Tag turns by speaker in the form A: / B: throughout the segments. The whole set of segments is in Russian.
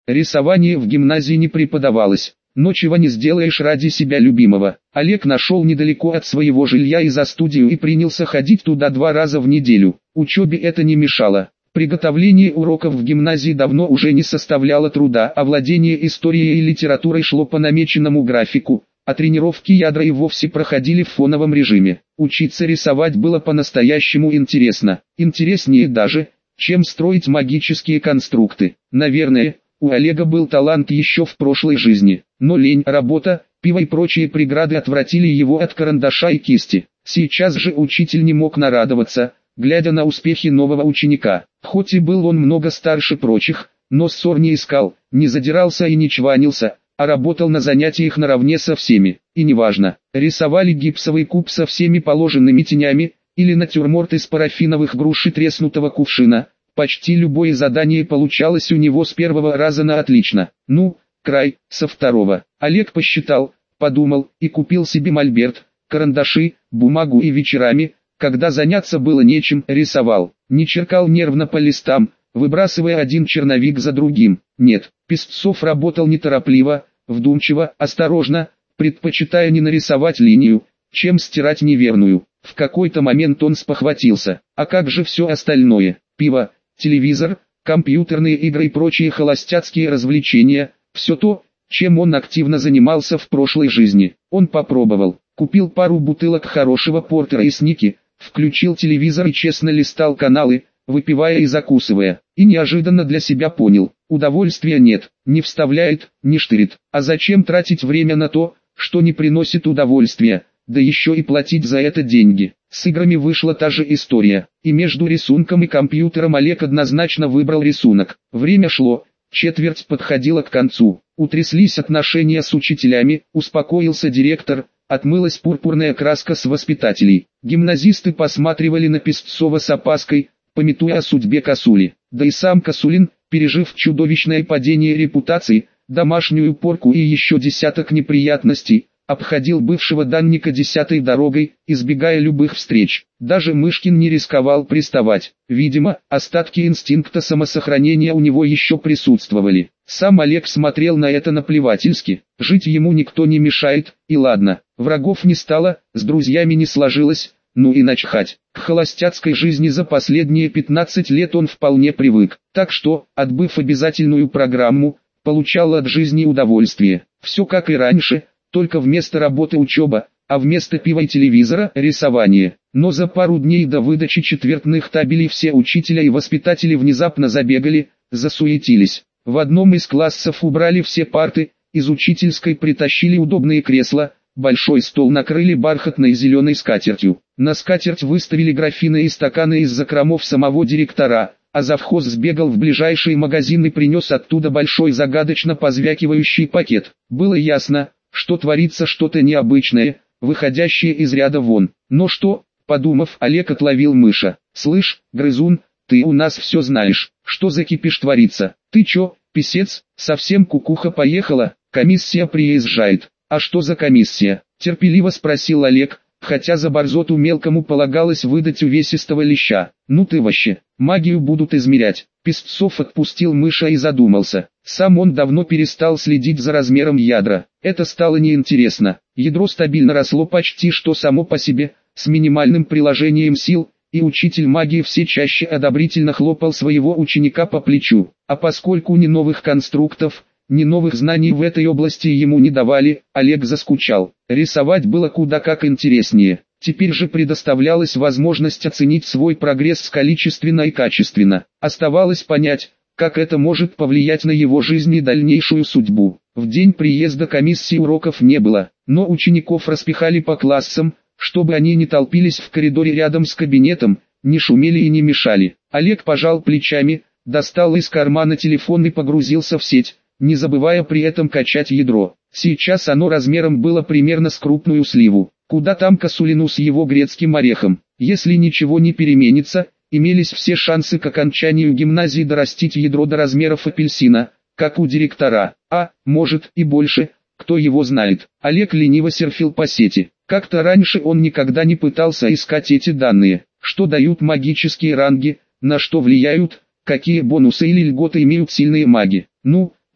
A: Рисование в гимназии не преподавалось. Но чего не сделаешь ради себя любимого. Олег нашел недалеко от своего жилья изо-студию и принялся ходить туда 2 раза в неделю. Учебе это не мешало. Приготовление уроков в гимназии давно уже не составляло труда, а владение историей и литературой шло по намеченному графику, а тренировки ядра и вовсе проходили в фоновом режиме. Учиться рисовать было по-настоящему интересно. Интереснее даже, чем строить магические конструкты. Наверное, у Олега был талант еще в прошлой жизни, но лень, работа, пиво и прочие преграды отвратили его от карандаша и кисти. Сейчас же учитель не мог нарадоваться, глядя на успехи нового ученика. Хоть и был он много старше прочих, но ссор не искал, не задирался и не чванился, а работал на занятиях наравне со всеми. И неважно, рисовали гипсовый куб со всеми положенными тенями, или натюрморт из парафиновых груш и треснутого кувшина. Почти любое задание получалось у него с первого раза на отлично. Ну, край, со второго. Олег посчитал, подумал и купил себе мольберт, карандаши, бумагу и вечерами, когда заняться было нечем, рисовал. Не черкал нервно по листам, выбрасывая один черновик за другим. Нет, Песцов работал неторопливо, вдумчиво, осторожно, предпочитая не нарисовать линию, чем стирать неверную. В какой-то момент он спохватился. А как же все остальное? Пиво, телевизор, компьютерные игры и прочие холостяцкие развлечения, все то, чем он активно занимался в прошлой жизни. Он попробовал, купил пару бутылок хорошего портера и сники, включил телевизор и честно листал каналы, выпивая и закусывая. И неожиданно для себя понял, удовольствия нет, не вставляет, не штырит. А зачем тратить время на то, что не приносит удовольствия, да еще и платить за это деньги? С играми вышла та же история, и между рисунком и компьютером Олег однозначно выбрал рисунок. Время шло, четверть подходила к концу, утряслись отношения с учителями, успокоился директор, отмылась пурпурная краска с воспитателей. Гимназисты посматривали на Песцова с опаской, памятуя о судьбе Косули. Да и сам Косулин, пережив чудовищное падение репутации, домашнюю порку и еще десяток неприятностей, обходил бывшего данника 10-й дорогой, избегая любых встреч. Даже Мышкин не рисковал приставать. Видимо, остатки инстинкта самосохранения у него еще присутствовали. Сам Олег смотрел на это наплевательски. Жить ему никто не мешает, и ладно. Врагов не стало, с друзьями не сложилось, ну и начхать. К холостяцкой жизни за последние 15 лет он вполне привык. Так что, отбыв обязательную программу, получал от жизни удовольствие. Все как и раньше, только вместо работы учеба, а вместо пива и телевизора рисование. Но за пару дней до выдачи четвертных табелей все учителя и воспитатели внезапно забегали, засуетились. В одном из классов убрали все парты, из учительской притащили удобные кресла, большой стол накрыли бархатной зеленой скатертью. На скатерть выставили графины и стаканы из закромов самого директора, а завхоз сбегал в ближайший магазин и принес оттуда большой загадочно позвякивающий пакет. Было ясно, что творится что-то необычное, выходящее из ряда вон. Но что, подумав, Олег отловил мыша. «Слышь, грызун, ты у нас все знаешь, что за кипиш творится? Ты чё, писец, совсем кукуха поехала? Комиссия приезжает». «А что за комиссия?» – терпеливо спросил Олег, хотя за борзоту мелкому полагалось выдать увесистого леща. «Ну ты вообще, магию будут измерять». Песцов отпустил мыша и задумался. Сам он давно перестал следить за размером ядра. Это стало неинтересно. Ядро стабильно росло почти что само по себе, с минимальным приложением сил, и учитель магии все чаще одобрительно хлопал своего ученика по плечу. А поскольку ни новых конструктов, ни новых знаний в этой области ему не давали, Олег заскучал. Рисовать было куда как интереснее. Теперь же предоставлялась возможность оценить свой прогресс количественно и качественно. Оставалось понять, как это может повлиять на его жизнь и дальнейшую судьбу. В день приезда комиссии уроков не было, но учеников распихали по классам, чтобы они не толпились в коридоре рядом с кабинетом, не шумели и не мешали. Олег пожал плечами, достал из кармана телефон и погрузился в сеть, не забывая при этом качать ядро. Сейчас оно размером было примерно с крупную сливу. Куда там Косулину с его грецким орехом? Если ничего не переменится, имелись все шансы к окончанию гимназии дорастить ядро до размеров апельсина, как у директора, а, может и больше, кто его знает. Олег лениво серфил по сети. Как-то раньше он никогда не пытался искать эти данные, что дают магические ранги, на что влияют, какие бонусы или льготы имеют сильные маги. Ну,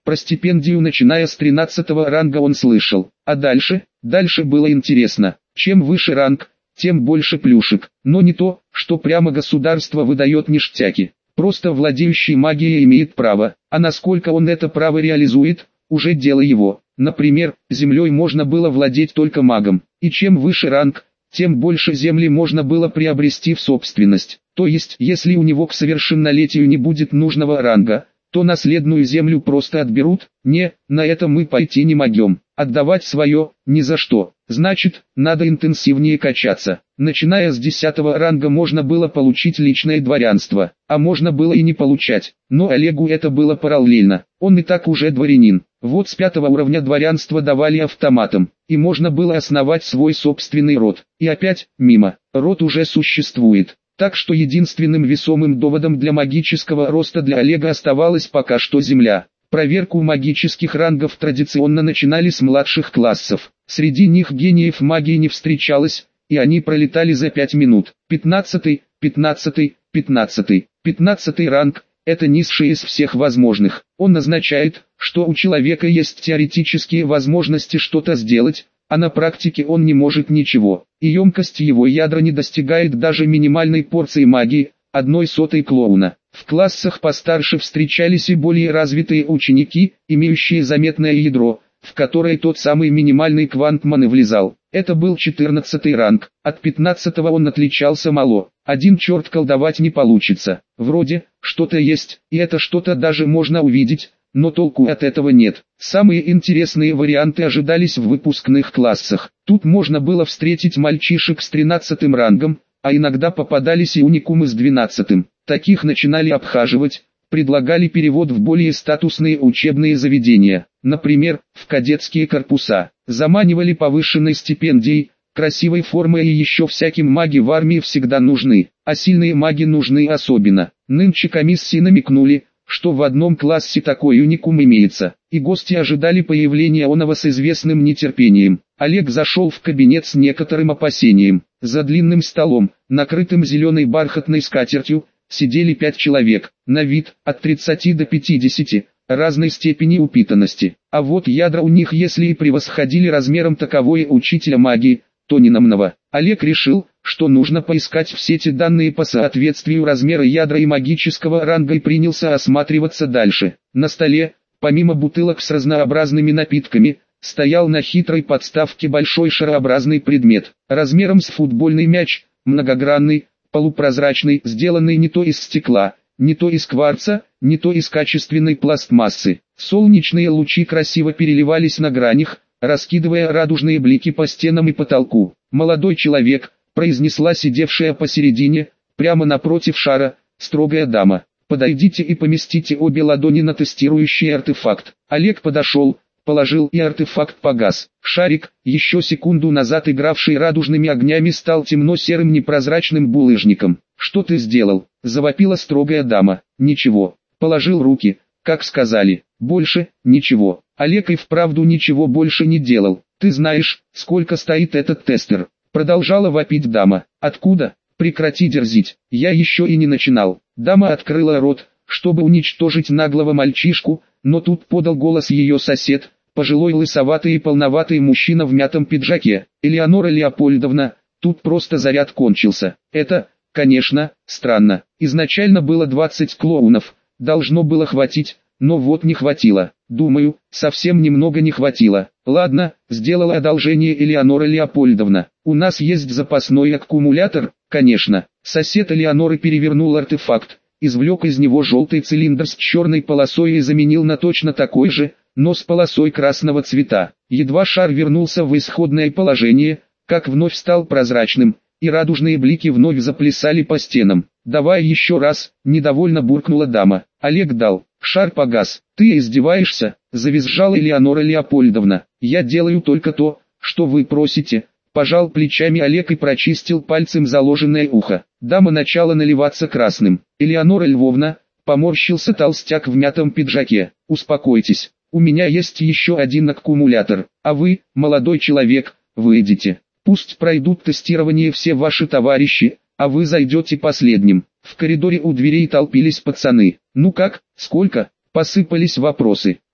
A: Про стипендию начиная с 13-го ранга он слышал. А дальше было интересно. Чем выше ранг, тем больше плюшек. Но не то, что прямо государство выдает ништяки. Просто владеющий магией имеет право. А насколько он это право реализует, уже дело его. Например, землей можно было владеть только магом. И чем выше ранг, тем больше земли можно было приобрести в собственность. То есть, если у него к совершеннолетию не будет нужного ранга, то наследную землю просто отберут. Не, на это мы пойти не могем. Отдавать свое, ни за что. Значит, надо интенсивнее качаться. Начиная с 10-го ранга можно было получить личное дворянство, а можно было и не получать. Но Олегу это было параллельно. Он и так уже дворянин. Вот с 5-го уровня дворянства давали автоматом, и можно было основать свой собственный род. И опять, мимо, род уже существует. Так что единственным весомым доводом для магического роста для Олега оставалась пока что земля. Проверку магических рангов традиционно начинали с младших классов. Среди них гениев магии не встречалось, и они пролетали за 5 минут. 15-й, 15-й, 15-й. 15-й ранг – это низший из всех возможных. Он означает, что у человека есть теоретические возможности что-то сделать, а на практике он не может ничего. И емкость его ядра не достигает даже минимальной порции магии, 1/100 клоуна. В классах постарше встречались и более развитые ученики, имеющие заметное ядро, в которое тот самый минимальный квантман и влезал. Это был 14-й ранг, от 15-го он отличался мало. Один черт колдовать не получится. Вроде, что-то есть, и это что-то даже можно увидеть, но толку от этого нет. Самые интересные варианты ожидались в выпускных классах. Тут можно было встретить мальчишек с 13-м рангом, а иногда попадались и уникумы с 12-м. Таких начинали обхаживать, предлагали перевод в более статусные учебные заведения, например, в кадетские корпуса. Заманивали повышенной стипендией, красивой формой и еще всяким маги в армии всегда нужны, а сильные маги нужны особенно. Нынче комиссии намекнули, что в одном классе такой уникум имеется, и гости ожидали появления оного с известным нетерпением. Олег зашел в кабинет с некоторым опасением. За длинным столом, накрытым зеленой бархатной скатертью, сидели 5 человек, на вид, от 30 до 50, разной степени упитанности. А вот ядра у них если и превосходили размером таковое учителя магии, то не намного. Олег решил, что нужно поискать в сети данные по соответствию размера ядра и магического ранга и принялся осматриваться дальше. На столе, помимо бутылок с разнообразными напитками, стоял на хитрой подставке большой шарообразный предмет, размером с футбольный мяч, многогранный, полупрозрачный, сделанный не то из стекла, не то из кварца, не то из качественной пластмассы. Солнечные лучи красиво переливались на гранях, раскидывая радужные блики по стенам и потолку. «Молодой человек», — произнесла сидевшая посередине, прямо напротив шара, строгая дама. «Подойдите и поместите обе ладони на тестирующий артефакт». Олег подошел, положил, и артефакт погас. Шарик, еще секунду назад игравший радужными огнями, стал темно-серым непрозрачным булыжником. «Что ты сделал?» — завопила строгая дама. «Ничего. Положил руки, как сказали. Больше ничего». Олег и вправду ничего больше не делал. «Ты знаешь, сколько стоит этот тестер?» — продолжала вопить дама. «Откуда? Прекрати дерзить. Я еще и не начинал». Дама открыла рот, чтобы уничтожить наглого мальчишку, но тут подал голос ее сосед, пожилой лысоватый и полноватый мужчина в мятом пиджаке. «Элеонора Леопольдовна, тут просто заряд кончился. Это, конечно, странно. Изначально было 20 клоунов, должно было хватить, но вот не хватило. Думаю, совсем немного не хватило. Ладно, сделала одолжение Элеонора Леопольдовна. У нас есть запасной аккумулятор, конечно». Сосед Элеоноры перевернул артефакт, извлек из него желтый цилиндр с черной полосой и заменил на точно такой же, но с полосой красного цвета. Едва шар вернулся в исходное положение, как вновь стал прозрачным, и радужные блики вновь заплясали по стенам. «Давай еще раз», — недовольно буркнула дама. Олег дал. Шар погас. «Ты издеваешься?» — завизжала Элеонора Леопольдовна. «Я делаю только то, что вы просите». Пожал плечами Олег и прочистил пальцем заложенное ухо. Дама начала наливаться красным. «Элеонора Львовна», — поморщился толстяк в мятом пиджаке. «Успокойтесь, у меня есть еще один аккумулятор, а вы, молодой человек, выйдите. Пусть пройдут тестирование все ваши товарищи, а вы зайдете последним». В коридоре у дверей толпились пацаны. «Ну как, сколько?» — посыпались вопросы.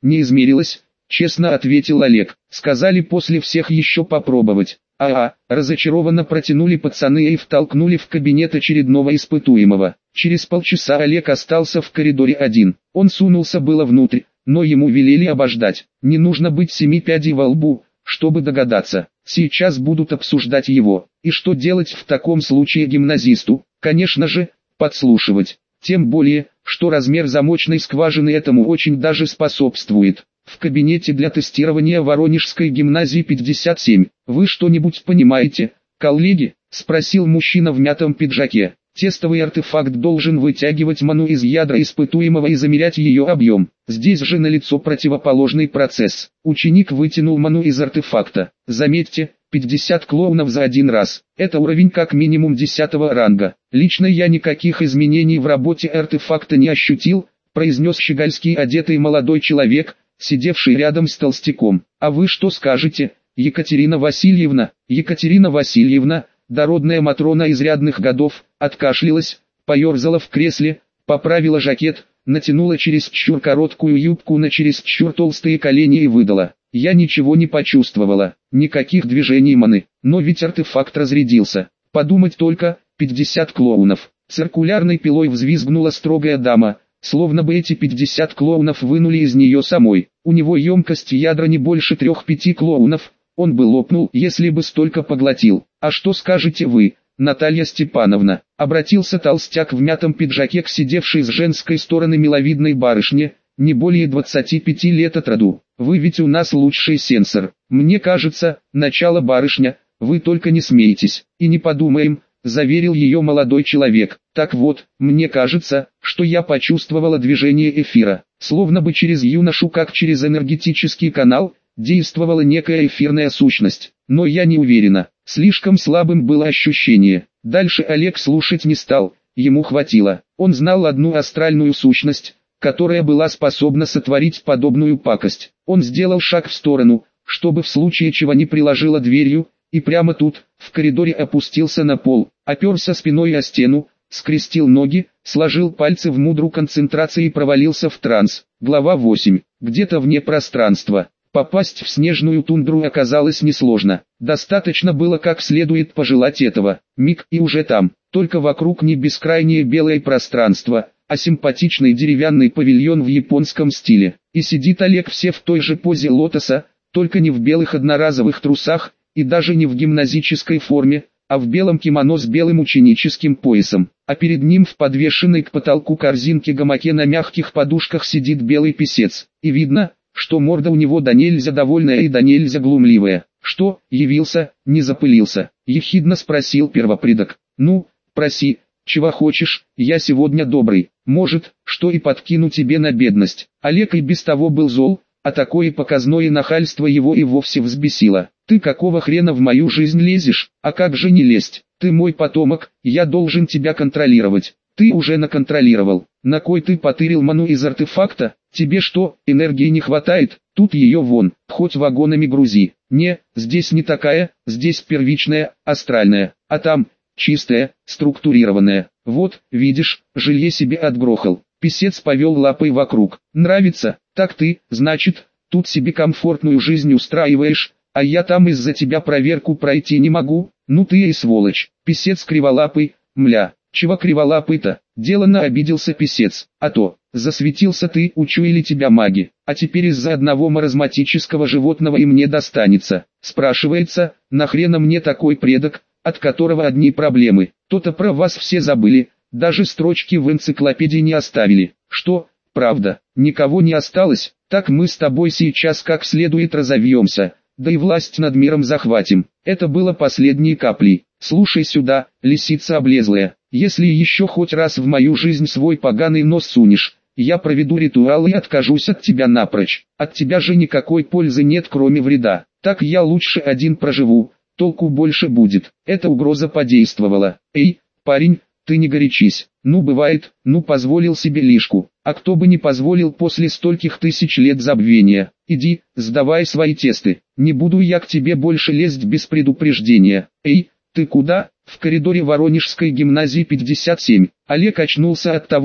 A: Не измерилась, честно ответил Олег. Сказали после всех еще попробовать. Разочарованно протянули пацаны и втолкнули в кабинет очередного испытуемого. Через полчаса Олег остался в коридоре один. Он сунулся было внутрь, но ему велели обождать. Не нужно быть семи пядей во лбу, чтобы догадаться. Сейчас будут обсуждать его. И что делать в таком случае гимназисту? Конечно же, подслушивать. Тем более, что размер замочной скважины этому очень даже способствует. В кабинете для тестирования Воронежской гимназии 57. «Вы что-нибудь понимаете, коллеги?» – спросил мужчина в мятом пиджаке. Тестовый артефакт должен вытягивать ману из ядра испытуемого и замерять ее объем. Здесь же налицо противоположный процесс. Ученик вытянул ману из артефакта. Заметьте, 50 клоунов за один раз. Это уровень как минимум 10-го ранга. Лично я никаких изменений в работе артефакта не ощутил, произнес щегольский одетый молодой человек, сидевший рядом с толстяком. А вы что скажете, Екатерина Васильевна? Екатерина Васильевна, дородная матрона изрядных годов, откашлялась, поерзала в кресле, поправила жакет, натянула чересчур короткую юбку на чересчур толстые колени и выдала. Я ничего не почувствовала, никаких движений маны, но ведь артефакт разрядился. Подумать только, 50 клоунов. Циркулярной пилой взвизгнула строгая дама, словно бы эти 50 клоунов вынули из нее самой. У него емкость ядра не больше 3-5 клоунов, он бы лопнул, если бы столько поглотил. А что скажете вы, Наталья Степановна? Обратился толстяк в мятом пиджаке к сидевшей с женской стороны миловидной барышне, не более 25 лет от роду. Вы ведь у нас лучший сенсор. Мне кажется, начало барышня, вы только не смейтесь. И не подумаем, заверил ее молодой человек. Так вот, мне кажется, что я почувствовала движение эфира. Словно бы через юношу, как через энергетический канал, действовала некая эфирная сущность. Но я не уверена. Слишком слабым было ощущение. Дальше Олег слушать не стал, ему хватило. Он знал одну астральную сущность, которая была способна сотворить подобную пакость. Он сделал шаг в сторону, чтобы в случае чего не приложила дверью, и прямо тут, в коридоре опустился на пол, оперся спиной о стену, скрестил ноги, сложил пальцы в мудру концентрации и провалился в транс. Глава 8. Где-то вне пространства. Попасть в снежную тундру оказалось несложно. Достаточно было как следует пожелать этого. Миг и уже там. Только вокруг не бескрайнее белое пространство, а симпатичный деревянный павильон в японском стиле. И сидит Олег все в той же позе лотоса, только не в белых одноразовых трусах, и даже не в гимназической форме, а в белом кимоно с белым ученическим поясом. А перед ним в подвешенной к потолку корзинке гамаке на мягких подушках сидит белый писец. И видно, что морда у него да нельзя довольная и да нельзя глумливая. «Что, явился, не запылился?» — ехидно спросил первопредок. «Ну, проси, чего хочешь, я сегодня добрый, может, что и подкину тебе на бедность». Олег и без того был зол, а такое показное нахальство его и вовсе взбесило. «Ты какого хрена в мою жизнь лезешь? А как же не лезть? Ты мой потомок, я должен тебя контролировать. Ты уже наконтролировал. На кой ты потырил ману из артефакта? Тебе что, энергии не хватает? Тут ее вон, хоть вагонами грузи». «Не, здесь не такая, здесь первичная, астральная, а там, чистая, структурированная. Вот, видишь, жилье себе отгрохал». Писец повел лапой вокруг. «Нравится? Так ты, значит, тут себе комфортную жизнь устраиваешь, а я там из-за тебя проверку пройти не могу? Ну ты и сволочь». Писец криволапый, мля. «Чего криволапый-то?» — деланно обиделся писец. «А то, засветился ты, учуяли тебя маги, а теперь из-за одного маразматического животного и мне достанется. Спрашивается, нахрена мне такой предок, от которого одни проблемы? То-то про вас все забыли, даже строчки в энциклопедии не оставили». «Что, правда, никого не осталось? Так мы с тобой сейчас как следует разовьемся, да и власть над миром захватим». Это было последней каплей. «Слушай сюда, лисица облезлая, если еще хоть раз в мою жизнь свой поганый нос сунешь, я проведу ритуал и откажусь от тебя напрочь. От тебя же никакой пользы нет, кроме вреда. Так я лучше один проживу, толку больше будет». Эта угроза подействовала. «Эй, парень, ты не горячись. Ну бывает, ну позволил себе лишку. А кто бы не позволил после стольких тысяч лет забвения? Иди, сдавай свои тесты. Не буду я к тебе больше лезть без предупреждения». «Эй, ты куда?» В коридоре Воронежской гимназии 57. Олег очнулся от того,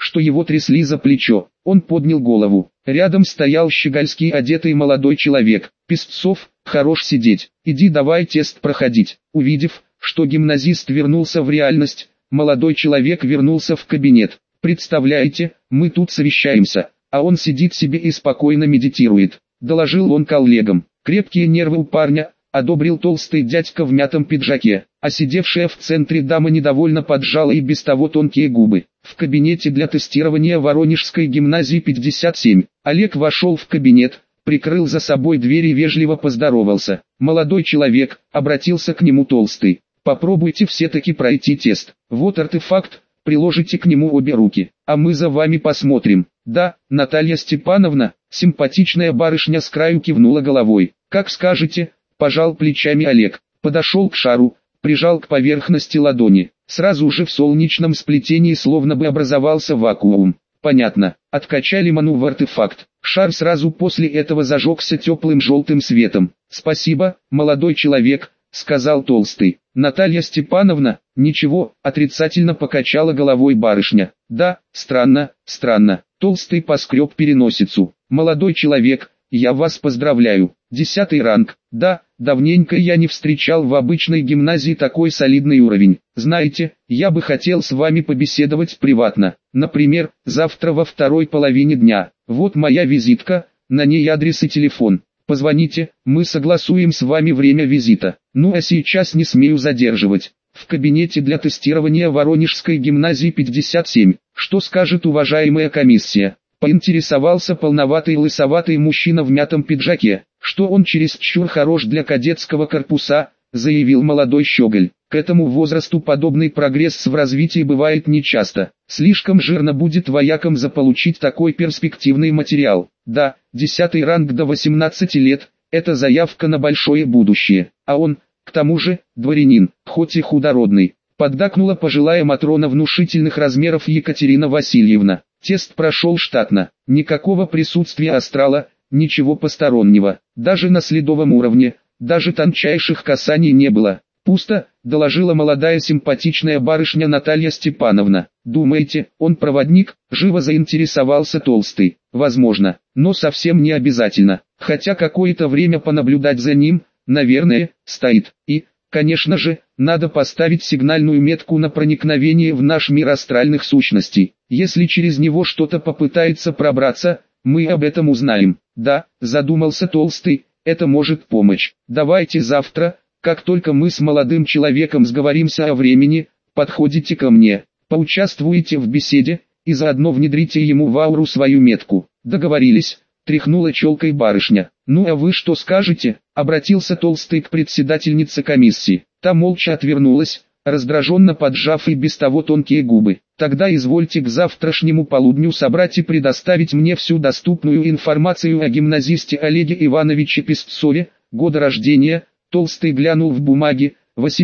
A: что его трясли за плечо. Он поднял голову. Рядом стоял щегольский одетый молодой человек. «Песцов, хорош сидеть, иди давай тест проходить». Увидев, что гимназист вернулся в реальность, молодой человек вернулся в кабинет. «Представляете, мы тут совещаемся, а он сидит себе и спокойно медитирует», — доложил он коллегам. «Крепкие нервы у парня», — одобрил толстый дядька в мятом пиджаке, а сидевшая в центре дама недовольно поджала и без того тонкие губы. В кабинете для тестирования Воронежской гимназии 57. Олег вошел в кабинет, прикрыл за собой дверь и вежливо поздоровался. «Молодой человек», — обратился к нему толстый, — «попробуйте все-таки пройти тест. Вот артефакт, приложите к нему обе руки, а мы за вами посмотрим». «Да, Наталья Степановна», — симпатичная барышня с краю кивнула головой. «Как скажете», — пожал плечами Олег, подошел к шару, прижал к поверхности ладони. Сразу же в солнечном сплетении словно бы образовался вакуум. Понятно, откачали ману в артефакт. Шар сразу после этого зажегся теплым желтым светом. «Спасибо, молодой человек», — сказал толстый. «Наталья Степановна?» «Ничего», — отрицательно покачала головой барышня. «Да, странно, странно». Толстый поскреб переносицу. «Молодой человек, я вас поздравляю. 10 ранг. Да, давненько я не встречал в обычной гимназии такой солидный уровень. Знаете, я бы хотел с вами побеседовать приватно. Например, завтра во второй половине дня. Вот моя визитка, на ней адрес и телефон. Позвоните, мы согласуем с вами время визита. Ну а сейчас не смею задерживать. В кабинете для тестирования Воронежской гимназии 57. Что скажет уважаемая комиссия?» Поинтересовался полноватый лысоватый мужчина в мятом пиджаке. «Что он чересчур хорош для кадетского корпуса», — заявил молодой щеголь. «К этому возрасту подобный прогресс в развитии бывает нечасто. Слишком жирно будет воякам заполучить такой перспективный материал. Да, 10 ранг до 18 лет — это заявка на большое будущее. А он, к тому же, дворянин, хоть и худородный», — поддакнула пожилая матрона внушительных размеров Екатерина Васильевна. Тест прошел штатно, никакого присутствия астрала, ничего постороннего, даже на следовом уровне, даже тончайших касаний не было. «Пусто», — доложила молодая симпатичная барышня Наталья Степановна. «Думаете, он проводник?» — живо заинтересовался толстый. «Возможно, но совсем не обязательно, хотя какое-то время понаблюдать за ним, наверное, стоит. И, конечно же, надо поставить сигнальную метку на проникновение в наш мир астральных сущностей. Если через него что-то попытается пробраться, мы об этом узнаем». «Да», — задумался толстый, — «это может помочь. Давайте завтра, как только мы с молодым человеком сговоримся о времени, подходите ко мне, поучаствуйте в беседе, и заодно внедрите ему в ауру свою метку». «Договорились», — тряхнула челкой барышня. «Ну а вы что скажете?» — обратился толстый к председательнице комиссии. Та молча отвернулась, раздраженно поджав и без того тонкие губы. «Тогда извольте к завтрашнему полудню собрать и предоставить мне всю доступную информацию о гимназисте Олеге Ивановиче Песцове, года рождения». Толстый глянул в бумаги,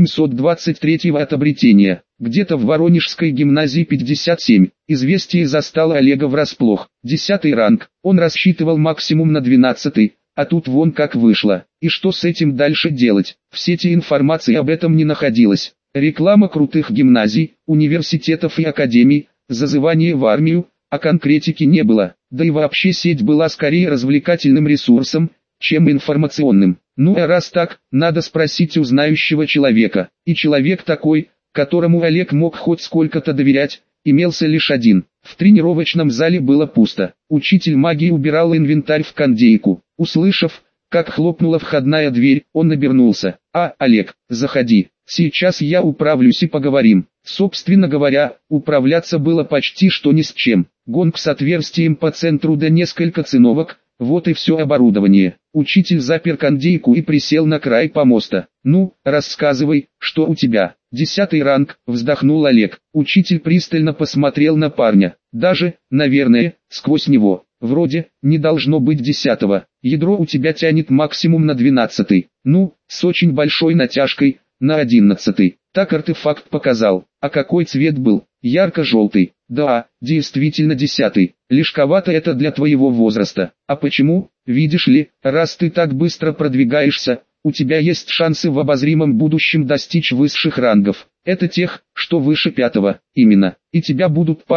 A: 823-го от обретения, где-то в Воронежской гимназии 57. Известие застало Олега врасплох. 10 ранг, он рассчитывал максимум на 12, а тут вон как вышло. И что с этим дальше делать? В сети информации об этом не находилось. Реклама крутых гимназий, университетов и академий, зазывание в армию, а конкретики не было. Да и вообще сеть была скорее развлекательным ресурсом, чем информационным. Ну а раз так, надо спросить у знающего человека. И человек такой, которому Олег мог хоть сколько-то доверять, имелся лишь один. В тренировочном зале было пусто. Учитель магии убирал инвентарь в кондейку. Услышав, как хлопнула входная дверь, он обернулся. «А, Олег, заходи. Сейчас я управлюсь и поговорим». Собственно говоря, управляться было почти что ни с чем. Гонг с отверстием по центру да несколько циновок, вот и все оборудование. Учитель запер кондейку и присел на край помоста. «Ну, рассказывай, что у тебя?» 10 ранг, вздохнул Олег. Учитель пристально посмотрел на парня. Даже, наверное, сквозь него. Вроде, не должно быть 10-го. Ядро у тебя тянет максимум на 12-й. Ну, с очень большой натяжкой, на 11-й. Так артефакт показал. А какой цвет был? Ярко-желтый. Да, действительно 10-й. Лишковато это для твоего возраста. А почему? Видишь ли, раз ты так быстро продвигаешься, у тебя есть шансы в обозримом будущем достичь высших рангов. Это тех, что выше 5-го, именно. И тебя будут пасти,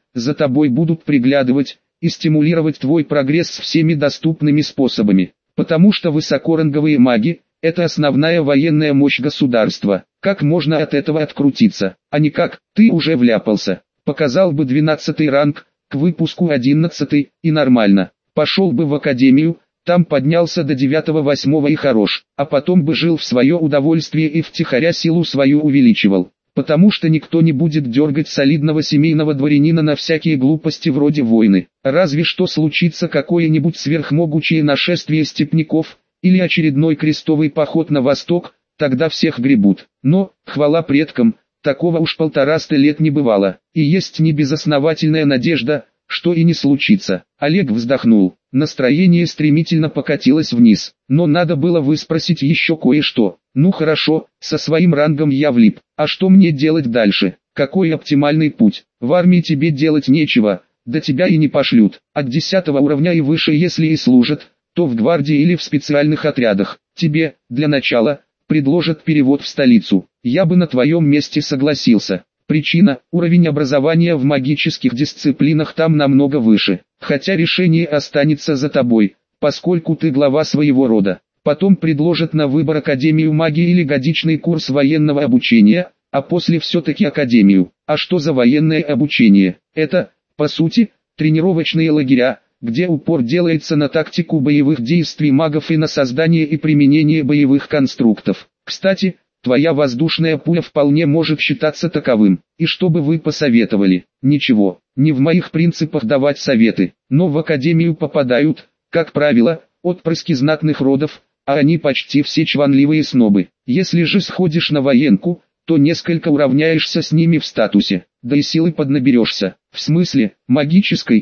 A: за тобой будут приглядывать и стимулировать твой прогресс всеми доступными способами. Потому что высокоранговые маги – это основная военная мощь государства. Как можно от этого открутиться? А никак, ты уже вляпался. Показал бы 12-й ранг, к выпуску 11-й, и нормально. Пошел бы в академию, там поднялся до 9-8 и хорош, а потом бы жил в свое удовольствие и втихаря силу свою увеличивал. Потому что никто не будет дергать солидного семейного дворянина на всякие глупости вроде войны. Разве что случится какое-нибудь сверхмогучее нашествие степняков, или очередной крестовый поход на восток, тогда всех гребут. Но, хвала предкам, такого уж 150 лет не бывало, и есть небезосновательная надежда, что и не случится. Олег вздохнул, настроение стремительно покатилось вниз, но надо было выспросить еще кое-что. Ну хорошо, со своим рангом я влип, а что мне делать дальше? Какой оптимальный путь? В армии тебе делать нечего, да тебя и не пошлют. От 10 уровня и выше если и служат, то в гвардии или в специальных отрядах. Тебе, для начала, предложат перевод в столицу. Я бы на твоем месте согласился. Причина – уровень образования в магических дисциплинах там намного выше. Хотя решение останется за тобой, поскольку ты глава своего рода. Потом предложат на выбор Академию магии или годичный курс военного обучения, а после все-таки Академию. А что за военное обучение? Это, по сути, тренировочные лагеря, где упор делается на тактику боевых действий магов и на создание и применение боевых конструктов. Кстати, твоя воздушная пуля вполне может считаться таковым. И что бы вы посоветовали? Ничего, не в моих принципах давать советы, но в академию попадают, как правило, отпрыски знатных родов, а они почти все чванливые снобы. Если же сходишь на военку, то несколько уравняешься с ними в статусе, да и силы поднаберешься. В смысле, магической,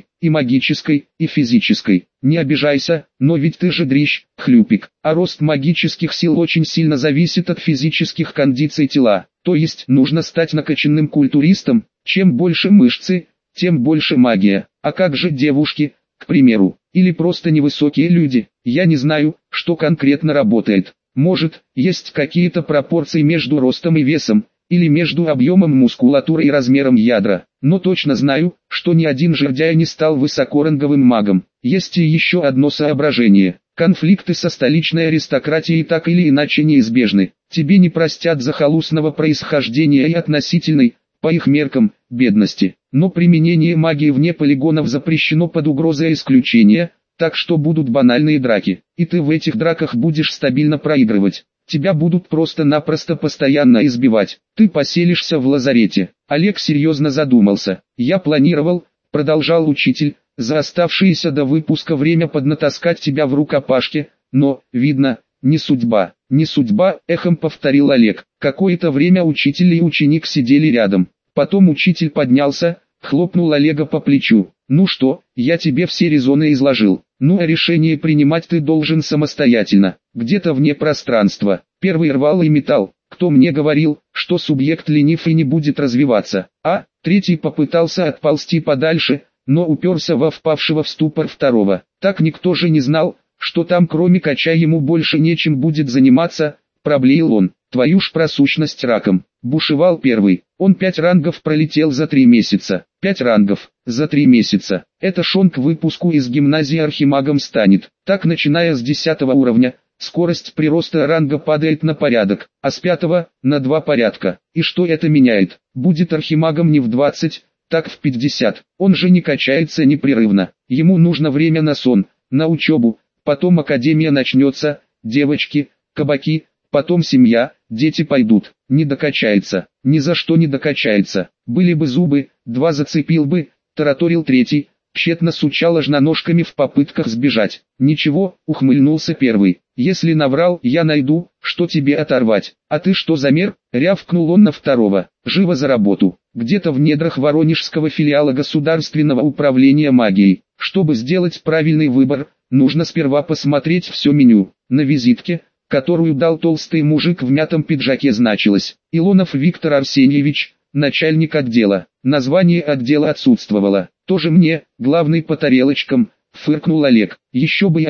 A: и физической. Не обижайся, но ведь ты же дрищ, хлюпик. А рост магических сил очень сильно зависит от физических кондиций тела. То есть нужно стать накачанным культуристом, чем больше мышцы, тем больше магия. А как же девушки, к примеру, или просто невысокие люди? Я не знаю, что конкретно работает. Может, есть какие-то пропорции между ростом и весом, или между объемом мускулатуры и размером ядра. Но точно знаю, что ни один жердяй не стал высокоранговым магом. Есть и еще одно соображение. Конфликты со столичной аристократией так или иначе неизбежны. Тебе не простят захолустного происхождения и относительной, по их меркам, бедности. Но применение магии вне полигонов запрещено под угрозой исключения, так что будут банальные драки. И ты в этих драках будешь стабильно проигрывать. Тебя будут просто-напросто постоянно избивать. Ты поселишься в лазарете. Олег серьезно задумался. Я планировал, продолжал учитель, за оставшееся до выпуска время поднатаскать тебя в рукопашке, но, видно, не судьба. Не судьба, эхом повторил Олег. Какое-то время учитель и ученик сидели рядом. Потом учитель поднялся, хлопнул Олега по плечу. Ну что, я тебе все резоны изложил. Ну а решение принимать ты должен самостоятельно, где-то вне пространства. Первый рвал и металл. Кто мне говорил, что субъект ленив и не будет развиваться? А третий попытался отползти подальше, но уперся во впавшего в ступор второго. Так никто же не знал, что там кроме кача ему больше нечем будет заниматься, проблеял он. Твою ж просущность раком. Бушевал первый. Он 5 рангов пролетел за 3 месяца. 5 рангов за 3 месяца. Это ж он к выпуску из гимназии архимагом станет. Так начиная с 10 уровня, скорость прироста ранга падает на порядок, а с 5 на 2 порядка. И что это меняет? Будет архимагом не в 20, так в 50. Он же не качается непрерывно. Ему нужно время на сон, на учебу, потом академия начнется, девочки, кабаки, потом семья, дети пойдут. Не докачается, ни за что не докачается. Были бы зубы, 2 зацепил бы, тараторил третий, тщетно сучал ожноножками в попытках сбежать. Ничего, ухмыльнулся первый. Если наврал, я найду, что тебе оторвать. А ты что замер? Рявкнул он на второго. Живо за работу. Где-то в недрах Воронежского филиала Государственного управления магией. Чтобы сделать правильный выбор, нужно сперва посмотреть все меню. На визитке, которую дал толстый мужик в мятом пиджаке, значилось: Илонов Виктор Арсеньевич, начальник отдела. Название отдела отсутствовало. Тоже мне, главный по тарелочкам, фыркнул Олег. Еще бы я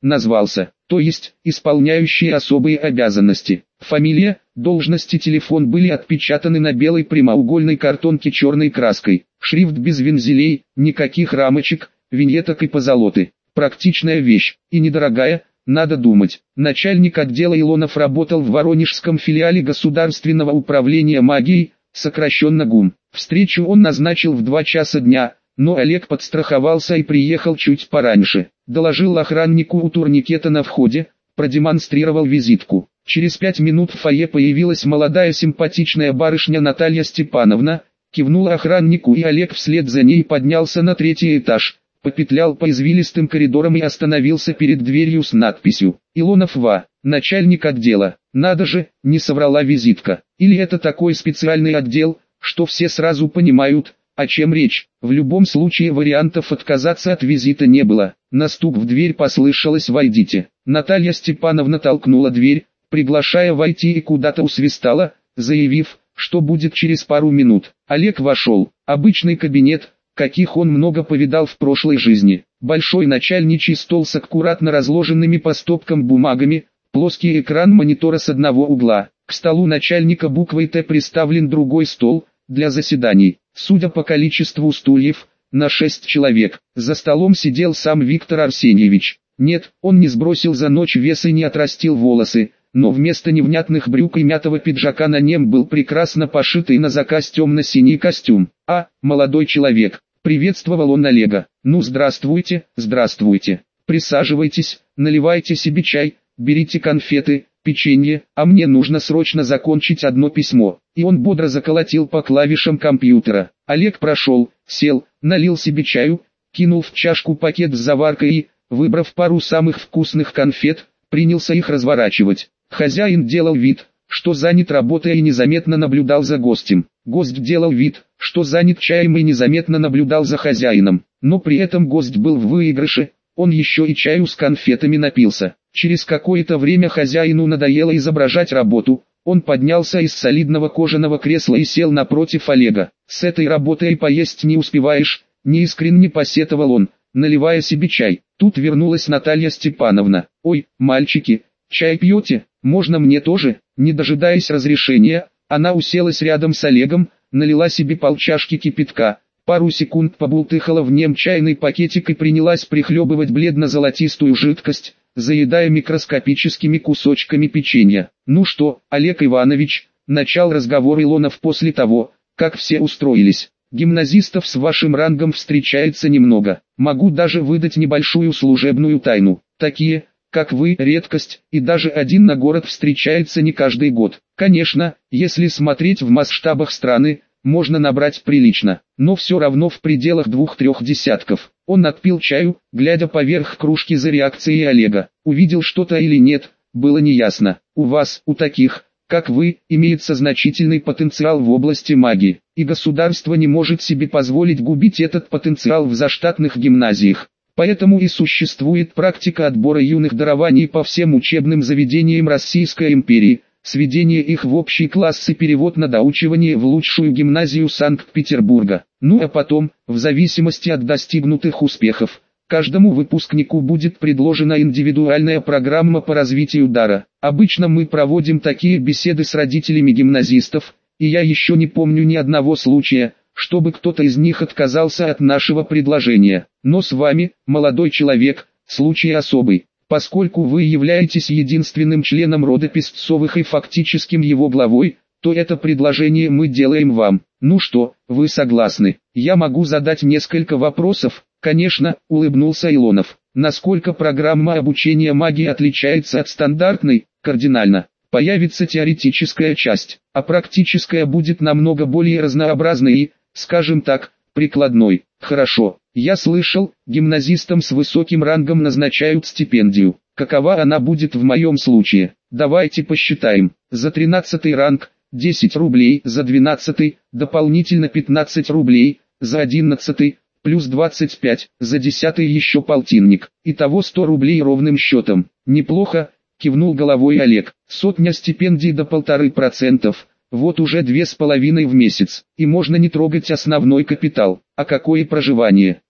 A: назвался, то есть, исполняющий особые обязанности. Фамилия, должность и телефон были отпечатаны на белой прямоугольной картонке черной краской. Шрифт без вензелей, никаких рамочек, виньеток и позолоты. Практичная вещь, и недорогая, надо думать. Начальник отдела Илонов работал в воронежском филиале Государственного управления магией, сокращенно ГУМ. Встречу он назначил в 2 часа дня, но Олег подстраховался и приехал чуть пораньше. Доложил охраннику у турникета на входе, продемонстрировал визитку. Через 5 минут в фойе появилась молодая симпатичная барышня Наталья Степановна, кивнула охраннику, и Олег вслед за ней поднялся на 3-й этаж, попетлял по извилистым коридорам и остановился перед дверью с надписью «Илонов В. Начальник отдела». Надо же, не соврала визитка. Или это такой специальный отдел, что все сразу понимают, о чем речь. В любом случае вариантов отказаться от визита не было. На стук в дверь послышалось «Войдите». Наталья Степановна толкнула дверь, приглашая войти, и куда-то усвистала, заявив, что будет через пару минут. Олег вошел. Обычный кабинет, каких он много повидал в прошлой жизни. Большой начальничий стол с аккуратно разложенными по стопкам бумагами, плоский экран монитора с одного угла. К столу начальника буквой «Т» приставлен другой стол, для заседаний. Судя по количеству стульев, на 6 человек. За столом сидел сам Виктор Арсеньевич. Нет, он не сбросил за ночь вес и не отрастил волосы, но вместо невнятных брюк и мятого пиджака на нем был прекрасно пошитый на заказ темно-синий костюм. Молодой человек, приветствовал он Олега. Ну здравствуйте, здравствуйте. Присаживайтесь, наливайте себе чай, берите конфеты, печенье, а мне нужно срочно закончить одно письмо. И он бодро заколотил по клавишам компьютера. Олег прошел, сел, налил себе чаю, кинул в чашку пакет с заваркой и, выбрав пару самых вкусных конфет, принялся их разворачивать. Хозяин делал вид, что занят работой, и незаметно наблюдал за гостем. Гость делал вид, что занят чаем, и незаметно наблюдал за хозяином. Но при этом гость был в выигрыше, он еще и чаю с конфетами напился. Через какое-то время хозяину надоело изображать работу, он поднялся из солидного кожаного кресла и сел напротив Олега. «С этой работой поесть не успеваешь», — неискренне посетовал он, наливая себе чай. Тут вернулась Наталья Степановна. «Ой, мальчики, чай пьете? Можно мне тоже?» Не дожидаясь разрешения, она уселась рядом с Олегом, налила себе полчашки кипятка, пару секунд побултыхала в нем чайный пакетик и принялась прихлебывать бледно-золотистую жидкость, заедая микроскопическими кусочками печенья. «Ну что, Олег Иванович», — начал разговор Илонов после того, как все устроились. «Гимназистов с вашим рангом встречается немного. Могу даже выдать небольшую служебную тайну. Такие, как вы, редкость, и даже один на город встречается не каждый год. Конечно, если смотреть в масштабах страны, можно набрать прилично, но все равно в пределах 2-3 десятков». Он отпил чаю, глядя поверх кружки за реакцией Олега. Увидел что-то или нет, было неясно. «У вас, у таких, как вы, имеется значительный потенциал в области магии, и государство не может себе позволить губить этот потенциал в заштатных гимназиях. Поэтому и существует практика отбора юных дарований по всем учебным заведениям Российской империи, сведение их в общий класс и перевод на доучивание в лучшую гимназию Санкт-Петербурга. Ну а потом, в зависимости от достигнутых успехов, каждому выпускнику будет предложена индивидуальная программа по развитию дара. Обычно мы проводим такие беседы с родителями гимназистов, и я еще не помню ни одного случая, чтобы кто-то из них отказался от нашего предложения. Но с вами, молодой человек, случай особый, поскольку вы являетесь единственным членом рода Песцовых и фактическим его главой, то это предложение мы делаем вам. Ну что, вы согласны? Я могу задать несколько вопросов?» «Конечно», — улыбнулся Илонов. «Насколько программа обучения магии отличается от стандартной?» «Кардинально. Появится теоретическая часть, а практическая будет намного более разнообразной и, скажем так, прикладной». «Хорошо. Я слышал, гимназистам с высоким рангом назначают стипендию. Какова она будет в моем случае? Давайте посчитаем. За 13 ранг – 10 рублей, за 12 – дополнительно 15 рублей, за 11 – плюс 25, за 10 еще полтинник. Итого 100 рублей ровным счетом. Неплохо», – кивнул головой Олег. «100 стипендий до 1,5%. Вот уже 2,5 в месяц, и можно не трогать основной капитал. А какое проживание?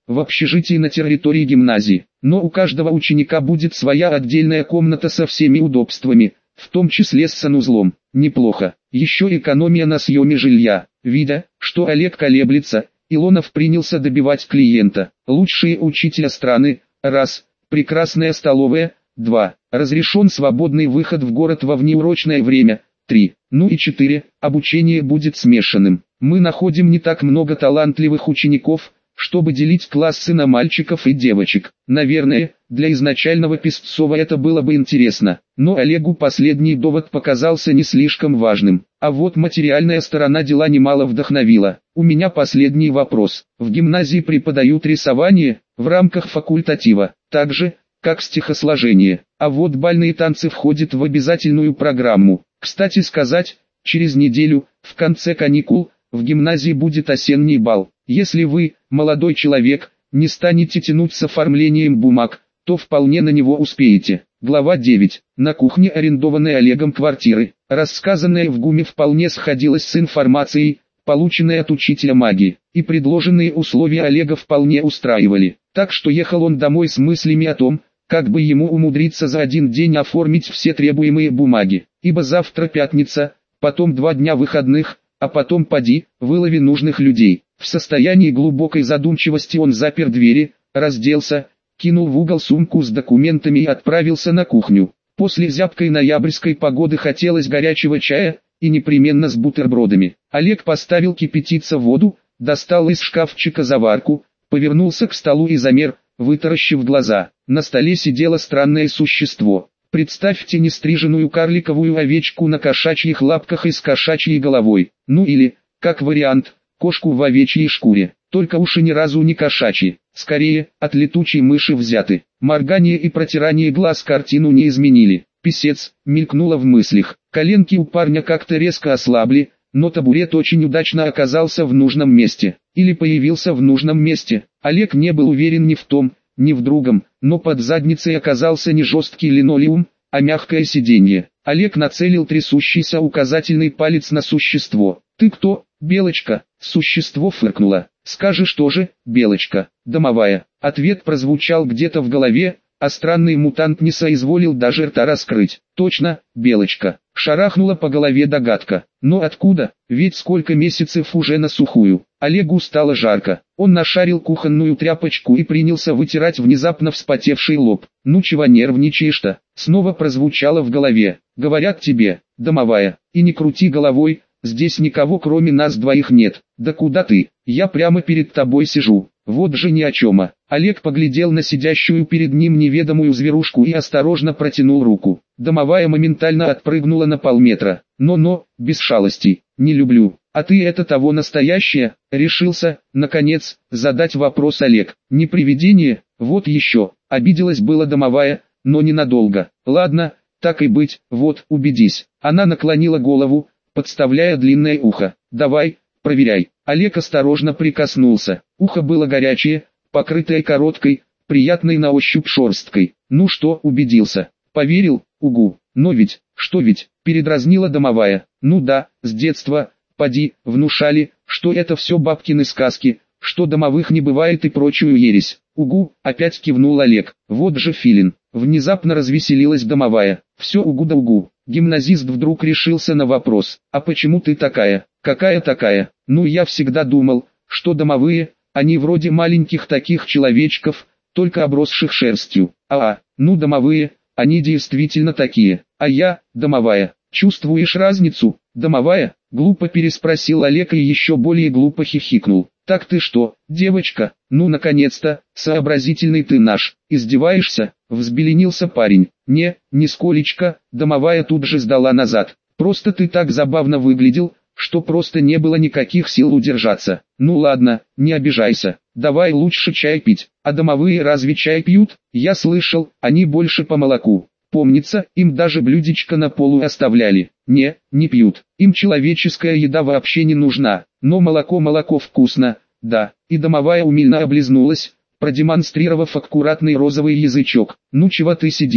A: в общежитии на территории гимназии. Но у каждого ученика будет своя отдельная комната со всеми удобствами, в том числе с санузлом. Неплохо. Еще экономия на съеме жилья. Видя, что Олег колеблется, Илонов принялся добивать клиента. Лучшие учителя страны. Раз. Прекрасная столовая. 2. Разрешен свободный выход в город во внеурочное время. 3. Ну и 4. Обучение будет смешанным. Мы находим не так много талантливых учеников, чтобы делить классы на мальчиков и девочек. Наверное, для изначального Песцова это было бы интересно, но Олегу последний довод показался не слишком важным. А вот материальная сторона дела немало вдохновила. У меня последний вопрос. В гимназии преподают рисование, в рамках факультатива, так же, как стихосложение. А вот бальные танцы входят в обязательную программу. Кстати сказать, через неделю, в конце каникул, в гимназии будет осенний бал. Если вы, молодой человек, не станете тянуть с оформлением бумаг, то вполне на него успеете. Глава 9. На кухне арендованной Олегом квартиры. Рассказанное в ГУМе вполне сходилось с информацией, полученной от учителя магии, и предложенные условия Олега вполне устраивали. Так что ехал он домой с мыслями о том, как бы ему умудриться за один день оформить все требуемые бумаги, ибо завтра пятница, потом 2 дня выходных, а потом поди, вылови нужных людей. В состоянии глубокой задумчивости он запер двери, разделся, кинул в угол сумку с документами и отправился на кухню. После зябкой ноябрьской погоды хотелось горячего чая, и непременно с бутербродами. Олег поставил кипятиться воду, достал из шкафчика заварку, повернулся к столу и замер, вытаращив глаза. На столе сидело странное существо. Представьте нестриженную карликовую овечку на кошачьих лапках и с кошачьей головой. Ну или, как вариант, кошку в овечьей шкуре. Только уши ни разу не кошачьи, скорее, от летучей мыши взяты. Моргание и протирание глаз картину не изменили. Писец, мелькнуло в мыслях. Коленки у парня как-то резко ослабли, но табурет очень удачно оказался в нужном месте. Или появился в нужном месте. Олег не был уверен ни в том, ни в другом, но под задницей оказался не жесткий линолеум, а мягкое сиденье. Олег нацелил трясущийся указательный палец на существо. «Ты кто, Белочка?» Существо фыркнуло. «Скажешь тоже, Белочка, домовая». Ответ прозвучал где-то в голове, а странный мутант не соизволил даже рта раскрыть. «Точно, Белочка». Шарахнула по голове догадка. Но откуда? Ведь сколько месяцев уже на сухую. Олегу стало жарко. Он нашарил кухонную тряпочку и принялся вытирать внезапно вспотевший лоб. «Ну чего нервничаешь-то?» Снова прозвучало в голове. «Говорят тебе, домовая, и не крути головой, здесь никого кроме нас двоих нет». «Да куда ты? Я прямо перед тобой сижу». Вот же ни о чем. Олег поглядел на сидящую перед ним неведомую зверушку и осторожно протянул руку. Домовая моментально отпрыгнула на полметра. «Но, без шалостей, не люблю». «А ты это того настоящее?» Решился, наконец, задать вопрос Олег. «Не привидение? Вот еще». Обиделась была домовая, но ненадолго. «Ладно, так и быть, вот, убедись». Она наклонила голову, подставляя длинное ухо. «Давай, проверяй». Олег осторожно прикоснулся. Ухо было горячее, покрытое короткой, приятной на ощупь шерсткой. «Ну что, убедился?» «Поверил, угу. Но ведь, что ведь?» Передразнила домовая. «Ну да, с детства, поди, внушали, что это все бабкины сказки, что домовых не бывает и прочую ересь». «Угу», опять кивнул Олег. «Вот же филин». Внезапно развеселилась домовая. «Все угу да угу». Гимназист вдруг решился на вопрос. «А почему ты такая?» «Какая такая?» «Ну я всегда думал, что домовые, они вроде маленьких таких человечков, только обросших шерстью». Ну домовые, они действительно такие. А я, домовая. Чувствуешь разницу?» «Домовая?» Глупо переспросил Олег и еще более глупо хихикнул. «Так ты что, девочка? Ну наконец-то, сообразительный ты наш. Издеваешься?» Взбеленился парень. «Не, нисколечко», домовая тут же сдала назад. «Просто ты так забавно выглядел, что просто не было никаких сил удержаться». «Ну ладно, не обижайся, давай лучше чай пить». «А домовые разве чай пьют?» «Я слышал, они больше по молоку. Помнится, им даже блюдечко на полу оставляли». Не пьют. Им человеческая еда вообще не нужна. Но молоко вкусно, да». И домовая умильно облизнулась, продемонстрировав аккуратный розовый язычок. «Ну чего ты сидишь?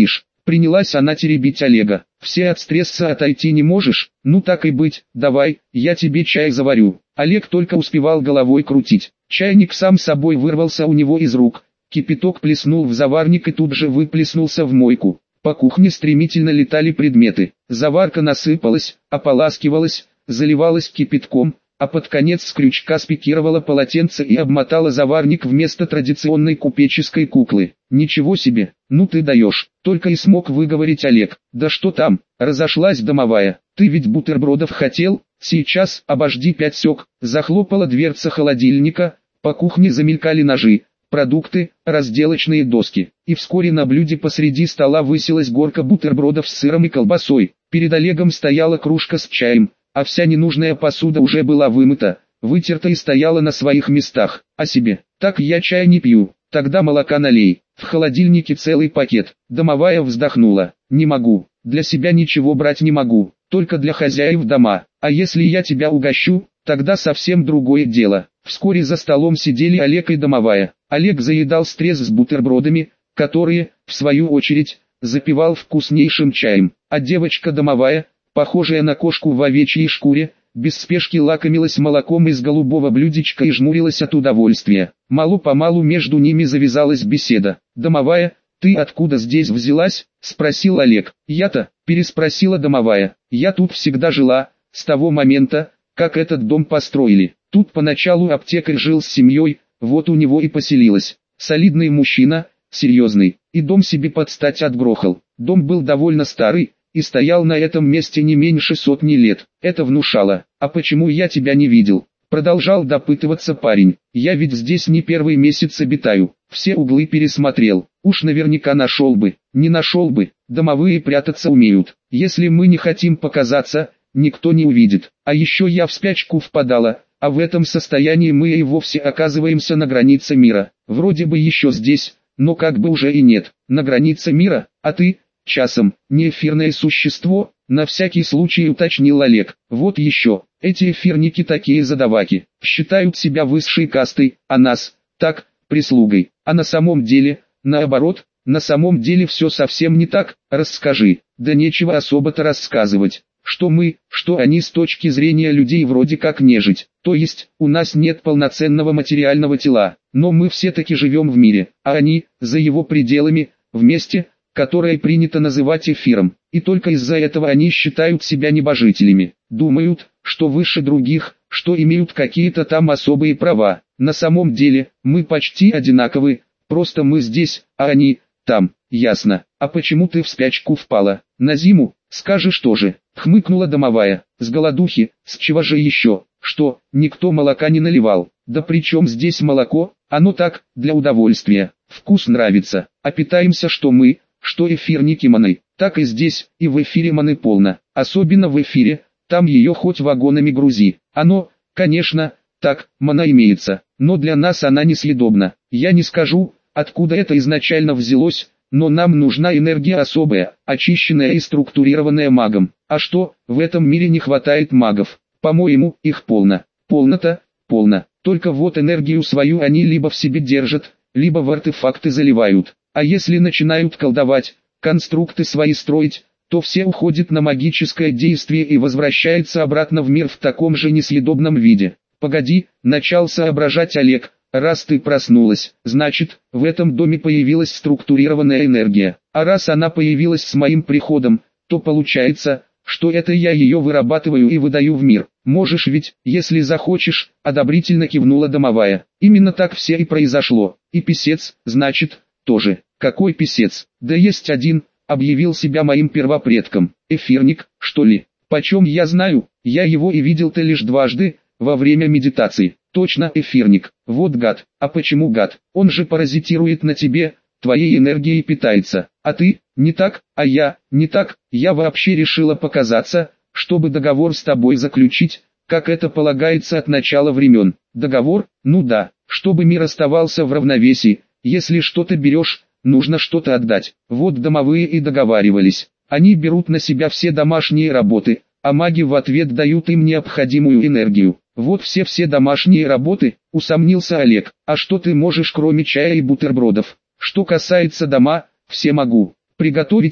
A: Принялась она теребить Олега. Все от стресса отойти не можешь? Ну так и быть, давай, я тебе чай заварю. Олег только успевал головой крутить. Чайник сам собой вырвался у него из рук. Кипяток плеснул в заварник и тут же выплеснулся в мойку. По кухне стремительно летали предметы. Заварка насыпалась, ополаскивалась, заливалась кипятком, а под конец с крючка спикировала полотенце и обмотала заварник вместо традиционной купеческой куклы. «Ничего себе, ну ты даешь», — только и смог выговорить Олег. «Да что там, разошлась домовая, ты ведь бутербродов хотел, сейчас, обожди 5 сек». Захлопала дверца холодильника, по кухне замелькали ножи, продукты, разделочные доски, и вскоре на блюде посреди стола высилась горка бутербродов с сыром и колбасой. Перед Олегом стояла кружка с чаем, а вся ненужная посуда уже была вымыта, вытерта и стояла на своих местах. «А себе, так я чай не пью, тогда молока налей». В холодильнике целый пакет. Домовая вздохнула. «Не могу, для себя ничего брать не могу, только для хозяев дома, а если я тебя угощу, тогда совсем другое дело». Вскоре за столом сидели Олег и домовая. Олег заедал стресс с бутербродами, которые, в свою очередь, запивал вкуснейшим чаем, а девочка домовая, похожая на кошку в овечьей шкуре, без спешки лакомилась молоком из голубого блюдечка и жмурилась от удовольствия. Мало-помалу между ними завязалась беседа. «Домовая, ты откуда здесь взялась?» — спросил Олег. «Я-то?» — переспросила домовая. «Я тут всегда жила, с того момента, как этот дом построили. Тут поначалу аптекарь жил с семьей, вот у него и поселилась. Солидный мужчина, серьезный, и дом себе под стать отгрохал. Дом был довольно старый, и стоял на этом месте не меньше 100 лет. Это внушало. А почему я тебя не видел?» Продолжал допытываться парень. «Я ведь здесь не первый месяц обитаю. Все углы пересмотрел. Уж наверняка нашел бы. Не нашел бы. Домовые прятаться умеют. Если мы не хотим показаться, никто не увидит. А еще я в спячку впадала, а в этом состоянии мы и вовсе оказываемся на границе мира. Вроде бы еще здесь, но как бы уже и нет. На границе мира, а ты... часом, не эфирное существо?» На всякий случай уточнил Олег. «Вот еще, эти эфирники такие задаваки, считают себя высшей кастой, а нас, так, прислугой. А на самом деле, наоборот, на самом деле все совсем не так. Расскажи». «Да нечего особо-то рассказывать. Что мы, что они с точки зрения людей вроде как нежить. То есть, у нас нет полноценного материального тела, но мы все-таки живем в мире, а они, за его пределами, вместе, которое принято называть эфиром, и только из-за этого они считают себя небожителями, думают, что выше других, что имеют какие-то там особые права. На самом деле, мы почти одинаковы, просто мы здесь, а они там». «Ясно. А почему ты в спячку впала? На зиму, скажешь тоже?» — хмыкнула домовая. «С голодухи, с чего же еще? Что, никто молока не наливал? Да при чем здесь молоко? Оно так, для удовольствия, вкус нравится, а питаемся что мы, что эфирники маны, так и здесь, и в эфире маны полно, особенно в эфире, там ее хоть вагонами грузи. Оно, конечно, так, мана имеется, но для нас она несъедобна. Я не скажу, откуда это изначально взялось, но нам нужна энергия особая, очищенная и структурированная магом. А что, в этом мире не хватает магов? По-моему, их полно. Полно-то, полно. Только вот энергию свою они либо в себе держат, либо в артефакты заливают. А если начинают колдовать, конструкты свои строить, то все уходит на магическое действие и возвращается обратно в мир в таком же несъедобном виде. «Погоди», — начал соображать Олег. «Раз ты проснулась, значит, в этом доме появилась структурированная энергия. А раз она появилась с моим приходом, то получается, что это я ее вырабатываю и выдаю в мир. Можешь ведь, если захочешь», — одобрительно кивнула домовая. «Именно так все и произошло. И писец, значит, тоже». «Какой писец? Да есть один», — объявил себя моим первопредком. «Эфирник, что ли? Почем я знаю, я его и видел-то лишь дважды, во время медитации». «Точно эфирник. Вот гад. А почему гад? Он же паразитирует на тебе, твоей энергией питается. А ты, не так, а я, не так. Я вообще решила показаться, чтобы договор с тобой заключить, как это полагается от начала времен». «Договор? Ну да, чтобы мир оставался в равновесии. Если что-то берешь, нужно что-то отдать». Вот домовые и договаривались. Они берут на себя все домашние работы, а маги в ответ дают им необходимую энергию. «Вот все домашние работы», — усомнился Олег. «А что ты можешь кроме чая и бутербродов?» «Что касается дома, все могу. Приготовить,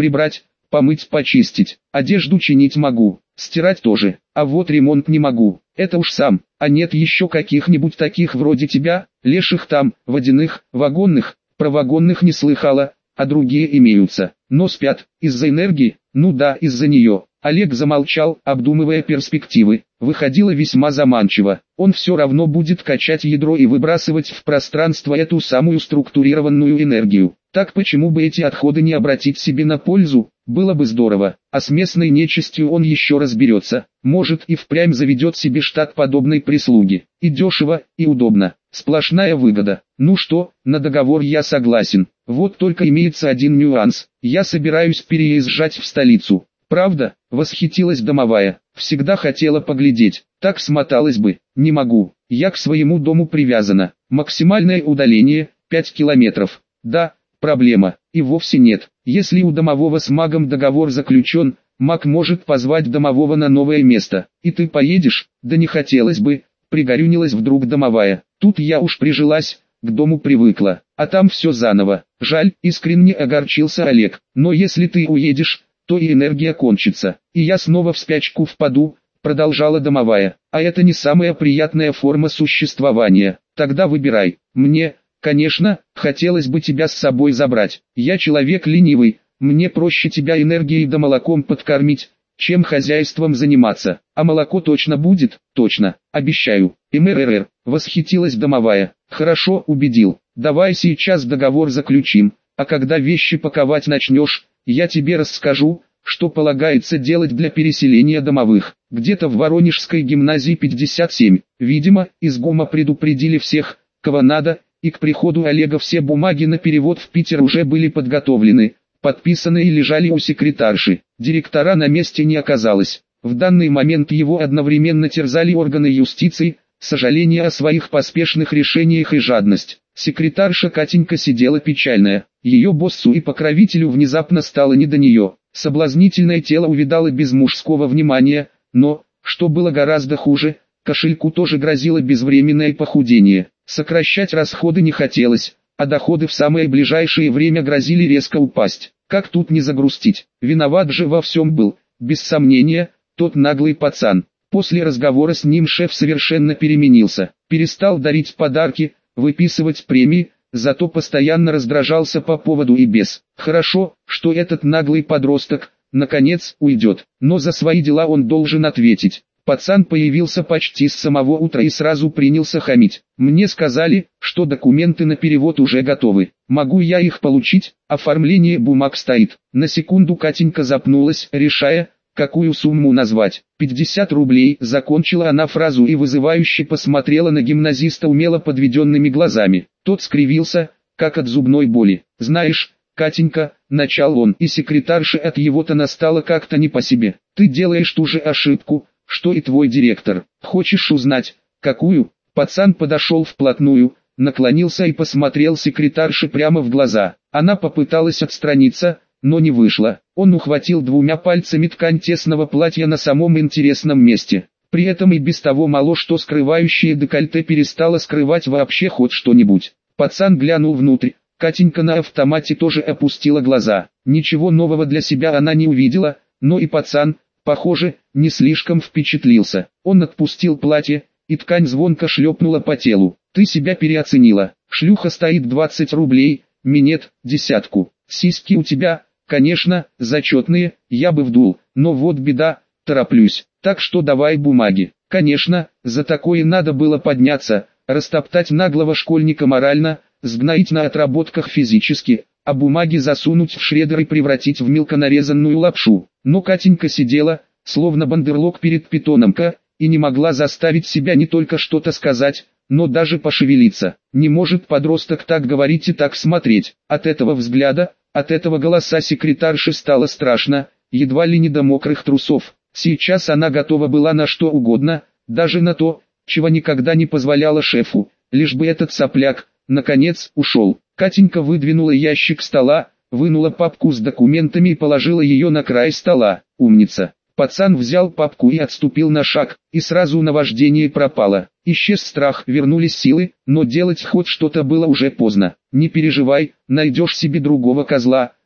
A: Прибрать, помыть, почистить. Одежду чинить могу, стирать тоже. А вот ремонт не могу. Это уж сам. А нет еще каких-нибудь таких вроде тебя, леших там, водяных, вагонных, про вагонных не слыхала, а другие имеются. Но спят, из-за энергии, ну да, из-за нее. Олег замолчал, обдумывая перспективы. Выходило весьма заманчиво. Он все равно будет качать ядро и выбрасывать в пространство эту самую структурированную энергию. Так почему бы эти отходы не обратить себе на пользу? Было бы здорово. А с местной нечистью он еще разберется. Может и впрямь заведет себе штат подобной прислуги. И дешево, и удобно. Сплошная выгода. Ну что, на договор я согласен. Вот только имеется один нюанс. Я собираюсь переезжать в столицу. Правда? Восхитилась домовая. Всегда хотела поглядеть. Так смоталась бы. Не могу. Я к своему дому привязана. Максимальное удаление 5 километров. Да, проблема. И вовсе нет. Если у домового с магом договор заключен, маг может позвать домового на новое место. И ты поедешь? Да не хотелось бы. Пригорюнилась вдруг домовая. Тут я уж прижилась, к дому привыкла. А там все заново. Жаль, искренне огорчился Олег. Но если ты уедешь, то и энергия кончится. И я снова в спячку впаду, продолжала домовая. А это не самая приятная форма существования. Тогда выбирай. Мне, конечно, хотелось бы тебя с собой забрать. Я человек ленивый, мне проще тебя энергией да молоком подкормить, чем хозяйством заниматься. А молоко точно будет? Точно, обещаю. МРР, восхитилась домовая. Хорошо, убедил. Давай сейчас договор заключим, а когда вещи паковать начнешь, я тебе расскажу, что полагается делать для переселения домовых. Где-то в Воронежской гимназии 57. Видимо, из ГУМа предупредили всех, кого надо, и к приходу Олега все бумаги на перевод в Питер уже были подготовлены, подписаны и лежали у секретарши. Директора на месте не оказалось. В данный момент его одновременно терзали органы юстиции, сожаление о своих поспешных решениях и жадность. Секретарша Катенька сидела печальная. Ее боссу и покровителю внезапно стало не до нее. Соблазнительное тело увядало без мужского внимания, но, что было гораздо хуже, кошельку тоже грозило безвременное похудение. Сокращать расходы не хотелось, а доходы в самое ближайшее время грозили резко упасть. Как тут не загрустить? Виноват же во всем был, без сомнения, тот наглый пацан. После разговора с ним шеф совершенно переменился. Перестал дарить подарки, выписывать премии, зато постоянно раздражался по поводу и без. Хорошо, что этот наглый подросток, наконец, уйдет, но за свои дела он должен ответить. Пацан появился почти с самого утра и сразу принялся хамить. Мне сказали, что документы на перевод уже готовы. Могу я их получить? Оформление бумаг стоит. На секунду Катенька запнулась, решая, какую сумму назвать. 50 рублей, закончила она фразу и вызывающе посмотрела на гимназиста умело подведенными глазами. Тот скривился, как от зубной боли. Знаешь, Катенька, начал он, и секретарше от его-то настало как-то не по себе. Ты делаешь ту же ошибку, что и твой директор. Хочешь узнать, какую? Пацан подошел вплотную, наклонился и посмотрел секретарше прямо в глаза. Она попыталась отстраниться, но не вышло. Он ухватил двумя пальцами ткань тесного платья на самом интересном месте. При этом и без того мало что скрывающее декольте перестало скрывать вообще хоть что-нибудь. Пацан глянул внутрь. Катенька на автомате тоже опустила глаза. Ничего нового для себя она не увидела, но и пацан, похоже, не слишком впечатлился. Он отпустил платье, и ткань звонко шлепнула по телу. Ты себя переоценила. Шлюха стоит 20 рублей, минет, десятку. Сиськи у тебя, конечно, зачетные, я бы вдул, но вот беда, тороплюсь. Так что давай бумаги. Конечно, за такое надо было подняться, растоптать наглого школьника морально, сгноить на отработках физически, а бумаги засунуть в шредер и превратить в мелко нарезанную лапшу. Но Катенька сидела, словно бандерлог перед питономка, и не могла заставить себя не только что-то сказать, но даже пошевелиться. Не может подросток так говорить и так смотреть. От этого взгляда, от этого голоса секретарши стало страшно, едва ли не до мокрых трусов. Сейчас она готова была на что угодно, даже на то, чего никогда не позволяла шефу, лишь бы этот сопляк, наконец, ушел. Катенька выдвинула ящик стола, вынула папку с документами и положила ее на край стола. Умница. Пацан взял папку и отступил на шаг, и сразу наваждение пропало. Исчез страх, вернулись силы, но делать хоть что-то было уже поздно. Не переживай, найдешь себе другого козла,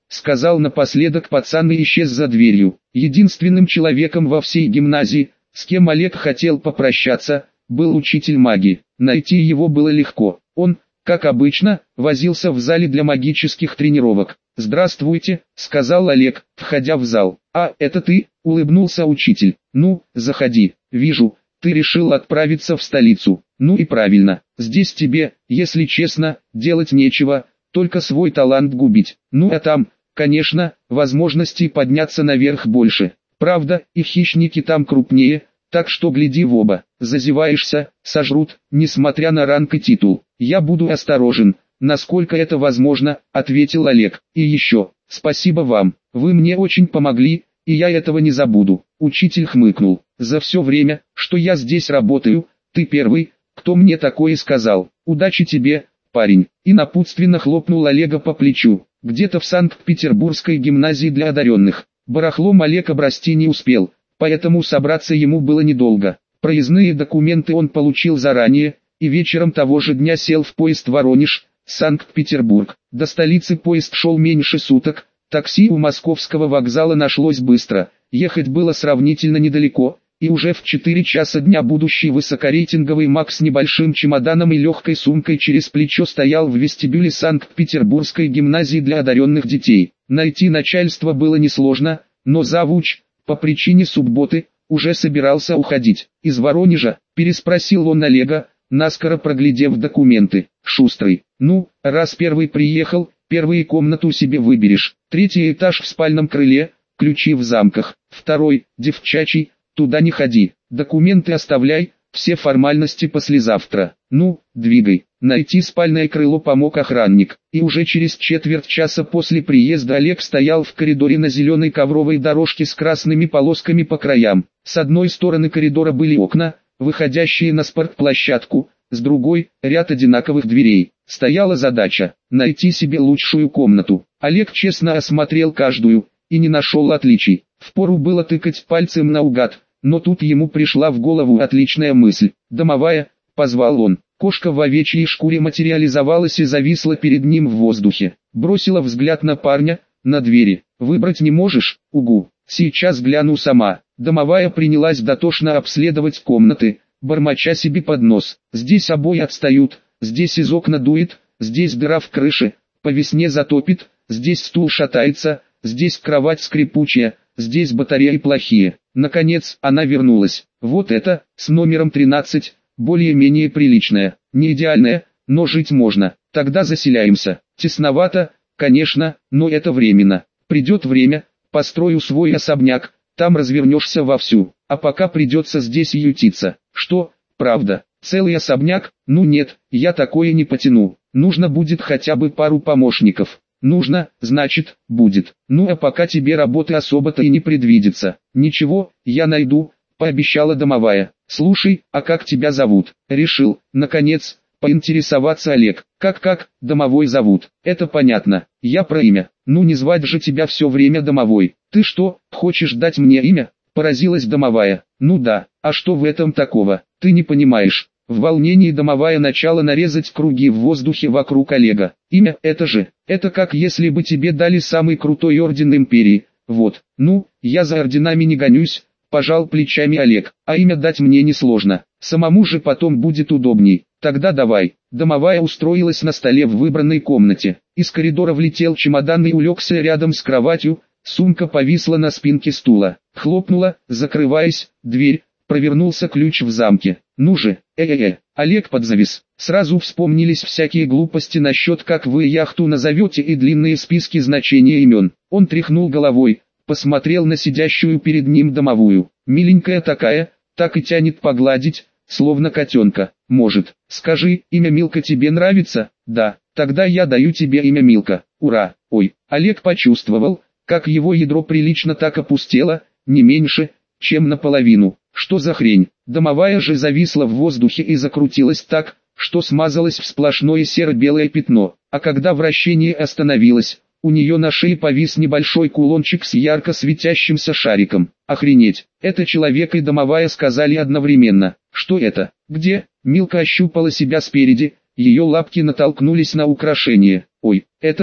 A: сказал напоследок пацан и исчез за дверью. Единственным человеком во всей гимназии, с кем Олег хотел попрощаться, был учитель магии. Найти его было легко. Он, как обычно, возился в зале для магических тренировок. «Здравствуйте», — сказал Олег, входя в зал. «А, это ты?» — улыбнулся учитель. «Ну, заходи. Вижу, ты решил отправиться в столицу. Ну и правильно. Здесь тебе, если честно, делать нечего, только свой талант губить. Ну а там, конечно, возможностей подняться наверх больше. Правда, и хищники там крупнее, так что гляди в оба. Зазеваешься, сожрут, несмотря на ранг и титул. Я буду осторожен, насколько это возможно», — ответил Олег. «И еще, спасибо вам, вы мне очень помогли, и я этого не забуду». Учитель хмыкнул. «За все время, что я здесь работаю, ты первый, кто мне такое сказал. Удачи тебе, парень», и напутственно хлопнул Олега по плечу. Где-то в Санкт-Петербургской гимназии для одаренных. Барахлом Олег обрасти не успел, поэтому собраться ему было недолго. Проездные документы он получил заранее, и вечером того же дня сел в поезд Воронеж, Санкт-Петербург. До столицы поезд шел меньше суток, такси у московского вокзала нашлось быстро, ехать было сравнительно недалеко, и уже в 4 часа дня будущий высокорейтинговый маг с небольшим чемоданом и легкой сумкой через плечо стоял в вестибюле Санкт-Петербургской гимназии для одаренных детей. Найти начальство было несложно, но завуч, по причине субботы, уже собирался уходить. «Из Воронежа?» – переспросил он Олега, наскоро проглядев документы. «Шустрый. Ну, раз первый приехал, первую комнату себе выберешь. 3-й этаж в спальном крыле, ключи в замках. 2-й, девчачий, туда не ходи. Документы оставляй, все формальности послезавтра. Ну, двигай». Найти спальное крыло помог охранник, и уже через четверть часа после приезда Олег стоял в коридоре на зеленой ковровой дорожке с красными полосками по краям. С одной стороны коридора были окна, выходящие на спортплощадку, с другой – ряд одинаковых дверей. Стояла задача – найти себе лучшую комнату. Олег честно осмотрел каждую, и не нашел отличий. Впору было тыкать пальцем наугад, но тут ему пришла в голову отличная мысль. «Домовая», – позвал он. Кошка в овечьей шкуре материализовалась и зависла перед ним в воздухе. Бросила взгляд на парня, на двери. «Выбрать не можешь? Угу. Сейчас гляну сама». Домовая принялась дотошно обследовать комнаты, бормоча себе под нос. «Здесь обои отстают, здесь из окна дует, здесь дыра в крыше, по весне затопит, здесь стул шатается, здесь кровать скрипучая, здесь батареи плохие». Наконец, она вернулась. «Вот это, с номером 13, более-менее приличная, не идеальная, но жить можно. Тогда заселяемся. Тесновато, конечно, но это временно. Придет время, построю свой особняк, там развернешься вовсю, а пока придется здесь ютиться». «Что, правда, целый особняк? Ну нет, я такое не потяну. Нужно будет хотя бы пару помощников». «Нужно, значит, будет. Ну а пока тебе работы особо-то и не предвидится». «Ничего, я найду», — пообещала домовая. «Слушай, а как тебя зовут?» Решил, наконец, поинтересоваться Олег. «Как, домовой зовут? Это понятно. Я про имя. Ну не звать же тебя все время домовой. Ты что, хочешь дать мне имя?» Поразилась домовая. «Ну да, а что в этом такого? Ты не понимаешь». В волнении домовая начала нарезать круги в воздухе вокруг Олега. «Имя, это как если бы тебе дали самый крутой орден империи. Вот, ну, я за орденами не гонюсь», — пожал плечами Олег. «А имя дать мне несложно, самому же потом будет удобней. Тогда давай». Домовая устроилась на столе в выбранной комнате. Из коридора влетел чемодан и улегся рядом с кроватью, сумка повисла на спинке стула. Хлопнула, закрываясь, дверь, провернулся ключ в замке. «Ну же, Олег подзавис. Сразу вспомнились всякие глупости насчет «как вы яхту назовете» и длинные списки значения имен. Он тряхнул головой, посмотрел на сидящую перед ним домовую. Миленькая такая, так и тянет погладить, словно котенка. «Может, скажи, имя Милка тебе нравится?» «Да, тогда я даю тебе имя Милка. Ура!» Ой, Олег почувствовал, как его ядро прилично так опустело, не меньше, чем наполовину. Что за хрень? Домовая же зависла в воздухе и закрутилась так, что смазалась в сплошное серо-белое пятно. А когда вращение остановилось, у нее на шее повис небольшой кулончик с ярко светящимся шариком. «Охренеть! Это человек и домовая», сказали одновременно. «Что это? Где?» Милка ощупала себя спереди, ее лапки натолкнулись на украшение. «Ой, это же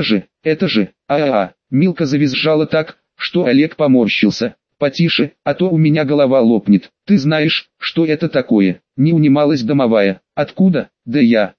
A: это же, Милка завизжала так, что Олег поморщился. Потише, а то у меня голова лопнет. Ты знаешь, что это такое? Не унималась домовая. Откуда? Да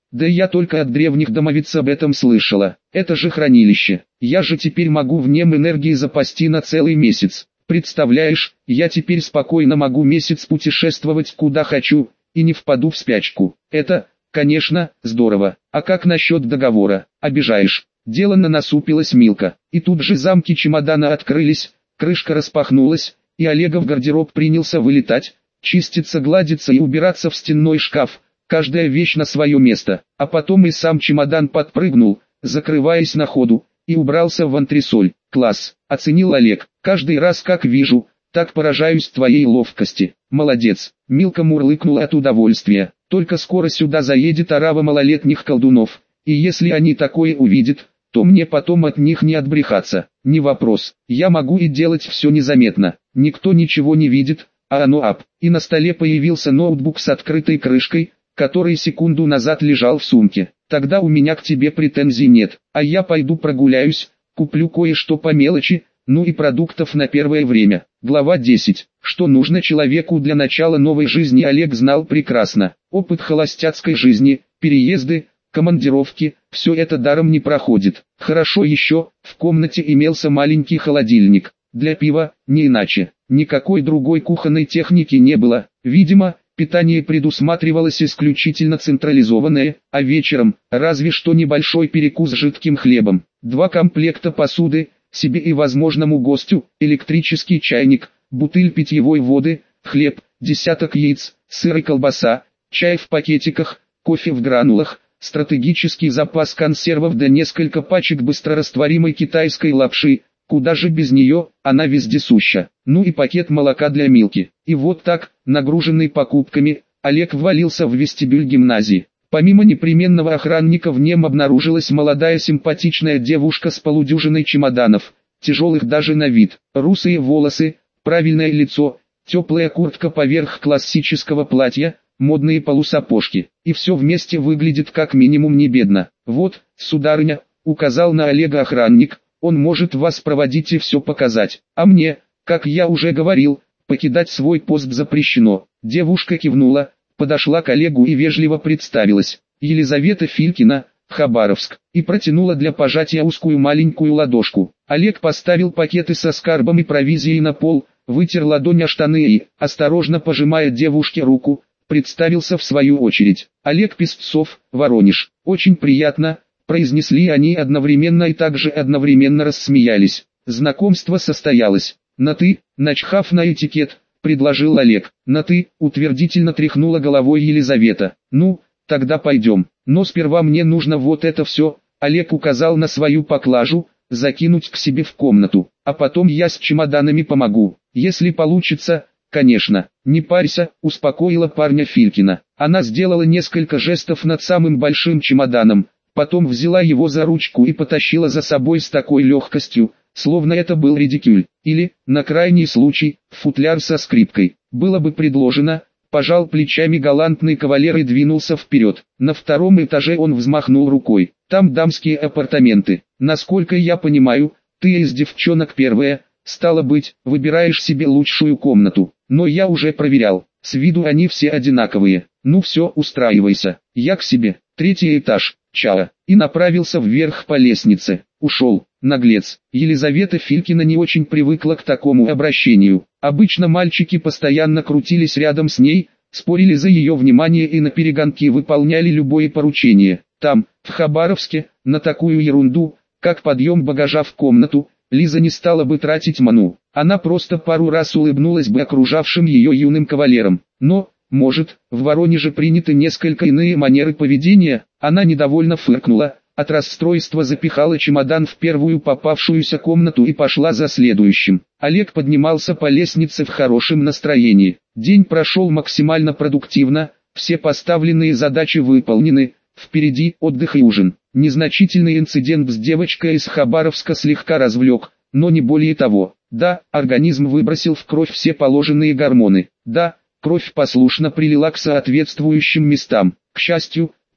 A: я только от древних домовиц об этом слышала. Это же хранилище. Я же теперь могу в нем энергии запасти на целый месяц. Представляешь, я теперь спокойно могу месяц путешествовать куда хочу, и не впаду в спячку. Это, конечно, здорово. А как насчет договора? Обижаешь? Деланно насупилась Милка. И тут же замки чемодана открылись, крышка распахнулась, и Олегов гардероб принялся вылетать, чиститься, гладиться и убираться в стенной шкаф, каждая вещь на свое место. А потом и сам чемодан подпрыгнул, закрываясь на ходу, и убрался в антресоль. Класс, оценил Олег. Каждый раз как вижу, так поражаюсь твоей ловкости. Молодец. Милка мурлыкнула от удовольствия. Только скоро сюда заедет орава малолетних колдунов, и если они такое увидят, то мне потом от них не отбрехаться. Не вопрос, я могу и делать все незаметно. Никто ничего не видит, а оно ап. И на столе появился ноутбук с открытой крышкой, который секунду назад лежал в сумке. Тогда у меня к тебе претензий нет, а я пойду прогуляюсь, куплю кое-что по мелочи, ну и продуктов на первое время. Глава 10. Что нужно человеку для начала новой жизни, Олег знал прекрасно. Опыт холостяцкой жизни, переезды, командировки, все это даром не проходит. Хорошо еще, в комнате имелся маленький холодильник. Для пива, не иначе. Никакой другой кухонной техники не было. Видимо, питание предусматривалось исключительно централизованное, а вечером, разве что небольшой перекус с жидким хлебом. 2 комплекта посуды, себе и возможному гостю, электрический чайник, бутыль питьевой воды, хлеб, десяток яиц, сыр и колбаса, чай в пакетиках, кофе в гранулах, стратегический запас консервов да несколько пачек быстрорастворимой китайской лапши. Куда же без нее, она вездесуща. Ну и пакет молока для Милки. И вот так, нагруженный покупками, Олег ввалился в вестибюль гимназии. Помимо непременного охранника в нем обнаружилась молодая симпатичная девушка с полудюжиной чемоданов, тяжелых даже на вид, русые волосы, правильное лицо, теплая куртка поверх классического платья, модные полусапожки. И все вместе выглядит как минимум не бедно. Вот, сударыня, указал на Олега охранник, он может вас проводить и все показать. А мне, как я уже говорил, покидать свой пост запрещено. Девушка кивнула, подошла к Олегу и вежливо представилась. Елизавета Филькина, Хабаровск, и протянула для пожатия узкую маленькую ладошку. Олег поставил пакеты со скарбом и провизией на пол, вытер ладонь о штаны и, осторожно пожимая девушке руку, представился в свою очередь. Олег Песцов, Воронеж. Очень приятно, произнесли они одновременно и также одновременно рассмеялись. Знакомство состоялось. На «ты», начхав на этикет, предложил Олег. На «ты», утвердительно тряхнула головой Елизавета. Ну, тогда пойдем. Но сперва мне нужно вот это все, Олег указал на свою поклажу, закинуть к себе в комнату. А потом я с чемоданами помогу. Если получится, конечно. Не парься, успокоила парня Филькина. Она сделала несколько жестов над самым большим чемоданом, потом взяла его за ручку и потащила за собой с такой легкостью, словно это был редикюль, или, на крайний случай, футляр со скрипкой. Было бы предложено, пожал плечами галантный кавалер и двинулся вперед. На 2-м этаже он взмахнул рукой. Там дамские апартаменты. Насколько я понимаю, ты из девчонок первая, стало быть, выбираешь себе лучшую комнату. Но я уже проверял, с виду они все одинаковые. Ну все, устраивайся, я к себе. 3-й этаж, чао. И направился вверх по лестнице. Ушел, наглец. Елизавета Филькина не очень привыкла к такому обращению. Обычно мальчики постоянно крутились рядом с ней, спорили за ее внимание и наперегонки выполняли любое поручение. Там, в Хабаровске, на такую ерунду, как подъем багажа в комнату, Лиза не стала бы тратить ману. Она просто пару раз улыбнулась бы окружавшим ее юным кавалерам. Но, может, в Воронеже приняты несколько иные манеры поведения. Она недовольно фыркнула, от расстройства запихала чемодан в первую попавшуюся комнату и пошла за следующим. Олег поднимался по лестнице в хорошем настроении. День прошел максимально продуктивно, все поставленные задачи выполнены, впереди отдых и ужин. Незначительный инцидент с девочкой из Хабаровска слегка развлек, но не более того. Да, организм выбросил в кровь все положенные гормоны. Да, кровь послушно прилила к соответствующим местам. К счастью,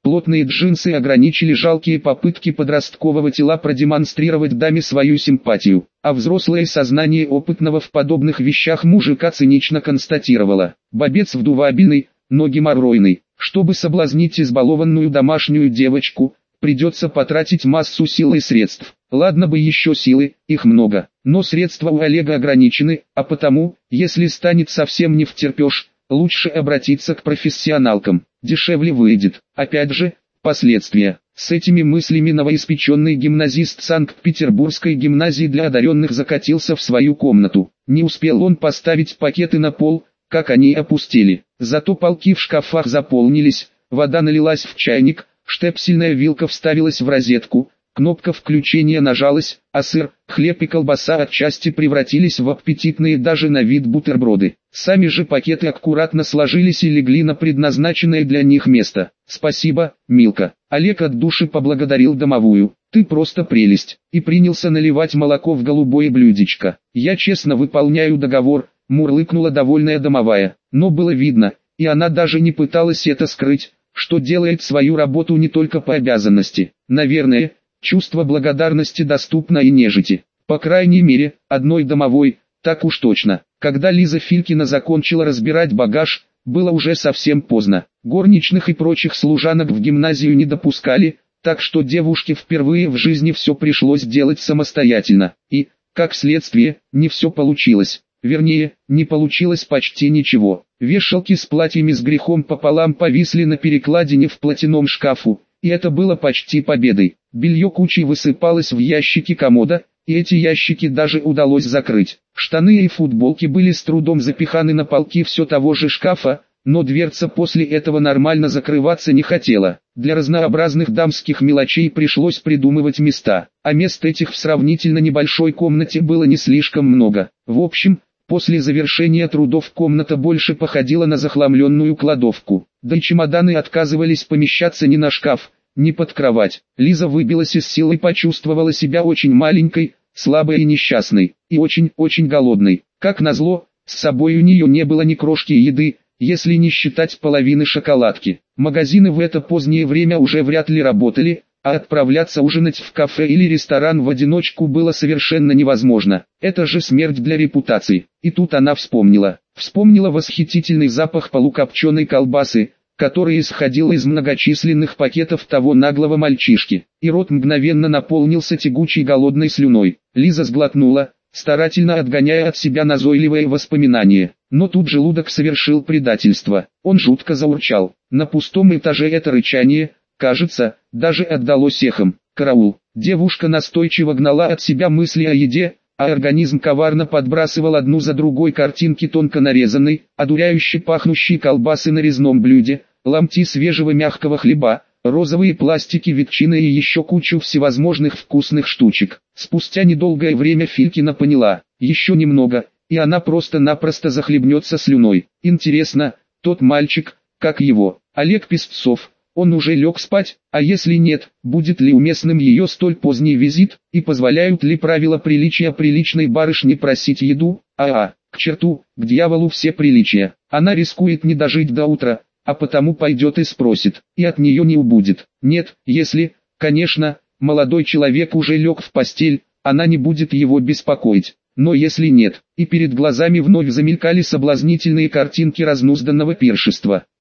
A: Плотные джинсы ограничили жалкие попытки подросткового тела продемонстрировать даме свою симпатию, а взрослое сознание опытного в подобных вещах мужика цинично констатировало: бобец вдувабельный, но геморройный. Чтобы соблазнить избалованную домашнюю девочку, придется потратить массу сил и средств. Ладно бы еще силы, их много, но средства у Олега ограничены, а потому, если станет совсем не втерпешь, лучше обратиться к профессионалкам, дешевле выйдет. Опять же, последствия. С этими мыслями новоиспеченный гимназист Санкт-Петербургской гимназии для одаренных закатился в свою комнату. Не успел он поставить пакеты на пол, как они опустели. Зато полки в шкафах заполнились, вода налилась в чайник, штепсельная вилка вставилась в розетку, кнопка включения нажалась, а сыр, хлеб и колбаса отчасти превратились в аппетитные даже на вид бутерброды. Сами же пакеты аккуратно сложились и легли на предназначенное для них место. «Спасибо, Милка». Олег от души поблагодарил домовую. «Ты просто прелесть», и принялся наливать молоко в голубое блюдечко. «Я честно выполняю договор», мурлыкнула довольная домовая. Но было видно, и она даже не пыталась это скрыть, что делает свою работу не только по обязанности. Наверное, чувство благодарности доступно и нежити. По крайней мере, одной домовой, так уж точно. Когда Лиза Филькина закончила разбирать багаж, было уже совсем поздно. Горничных и прочих служанок в гимназию не допускали, так что девушке впервые в жизни все пришлось делать самостоятельно. И, как следствие, не все получилось. Вернее, не получилось почти ничего. Вешалки с платьями с грехом пополам повисли на перекладине в платяном шкафу, и это было почти победой. Белье кучей высыпалось в ящики комода, и эти ящики даже удалось закрыть. Штаны и футболки были с трудом запиханы на полки все того же шкафа, но дверца после этого нормально закрываться не хотела. Для разнообразных дамских мелочей пришлось придумывать места, а мест этих в сравнительно небольшой комнате было не слишком много. В общем, после завершения трудов комната больше походила на захламленную кладовку. Да и чемоданы отказывались помещаться ни на шкаф, ни под кровать. Лиза выбилась из сил и почувствовала себя очень маленькой, слабой и несчастной, и очень-очень голодной. Как назло, с собой у нее не было ни крошки еды, если не считать половины шоколадки. Магазины в это позднее время уже вряд ли работали, а отправляться ужинать в кафе или ресторан в одиночку было совершенно невозможно. Это же смерть для репутации. И тут она вспомнила восхитительный запах полукопченой колбасы, который исходил из многочисленных пакетов того наглого мальчишки, и рот мгновенно наполнился тягучей голодной слюной. Лиза сглотнула, старательно отгоняя от себя назойливые воспоминания, но тут желудок совершил предательство. Он жутко заурчал. На пустом этаже это рычание, кажется, даже отдалось эхом. Караул! Девушка настойчиво гнала от себя мысли о еде, а организм коварно подбрасывал одну за другой картинки тонко нарезанной, одуряюще пахнущей колбасы на резном блюде, ломти свежего мягкого хлеба, розовые пластики ветчины и еще кучу всевозможных вкусных штучек. Спустя недолгое время Филькина поняла, еще немного, и она просто-напросто захлебнется слюной. Интересно, тот мальчик, как его, Олег Песцов, он уже лег спать, а если нет, будет ли уместным ее столь поздний визит, и позволяют ли правила приличия приличной барышне просить еду? К черту, к дьяволу все приличия. Она рискует не дожить до утра, а потому пойдет и спросит, и от нее не убудет. Нет, если, конечно, молодой человек уже лег в постель, она не будет его беспокоить. Но если нет, и перед глазами вновь замелькали соблазнительные картинки разнузданного пиршества.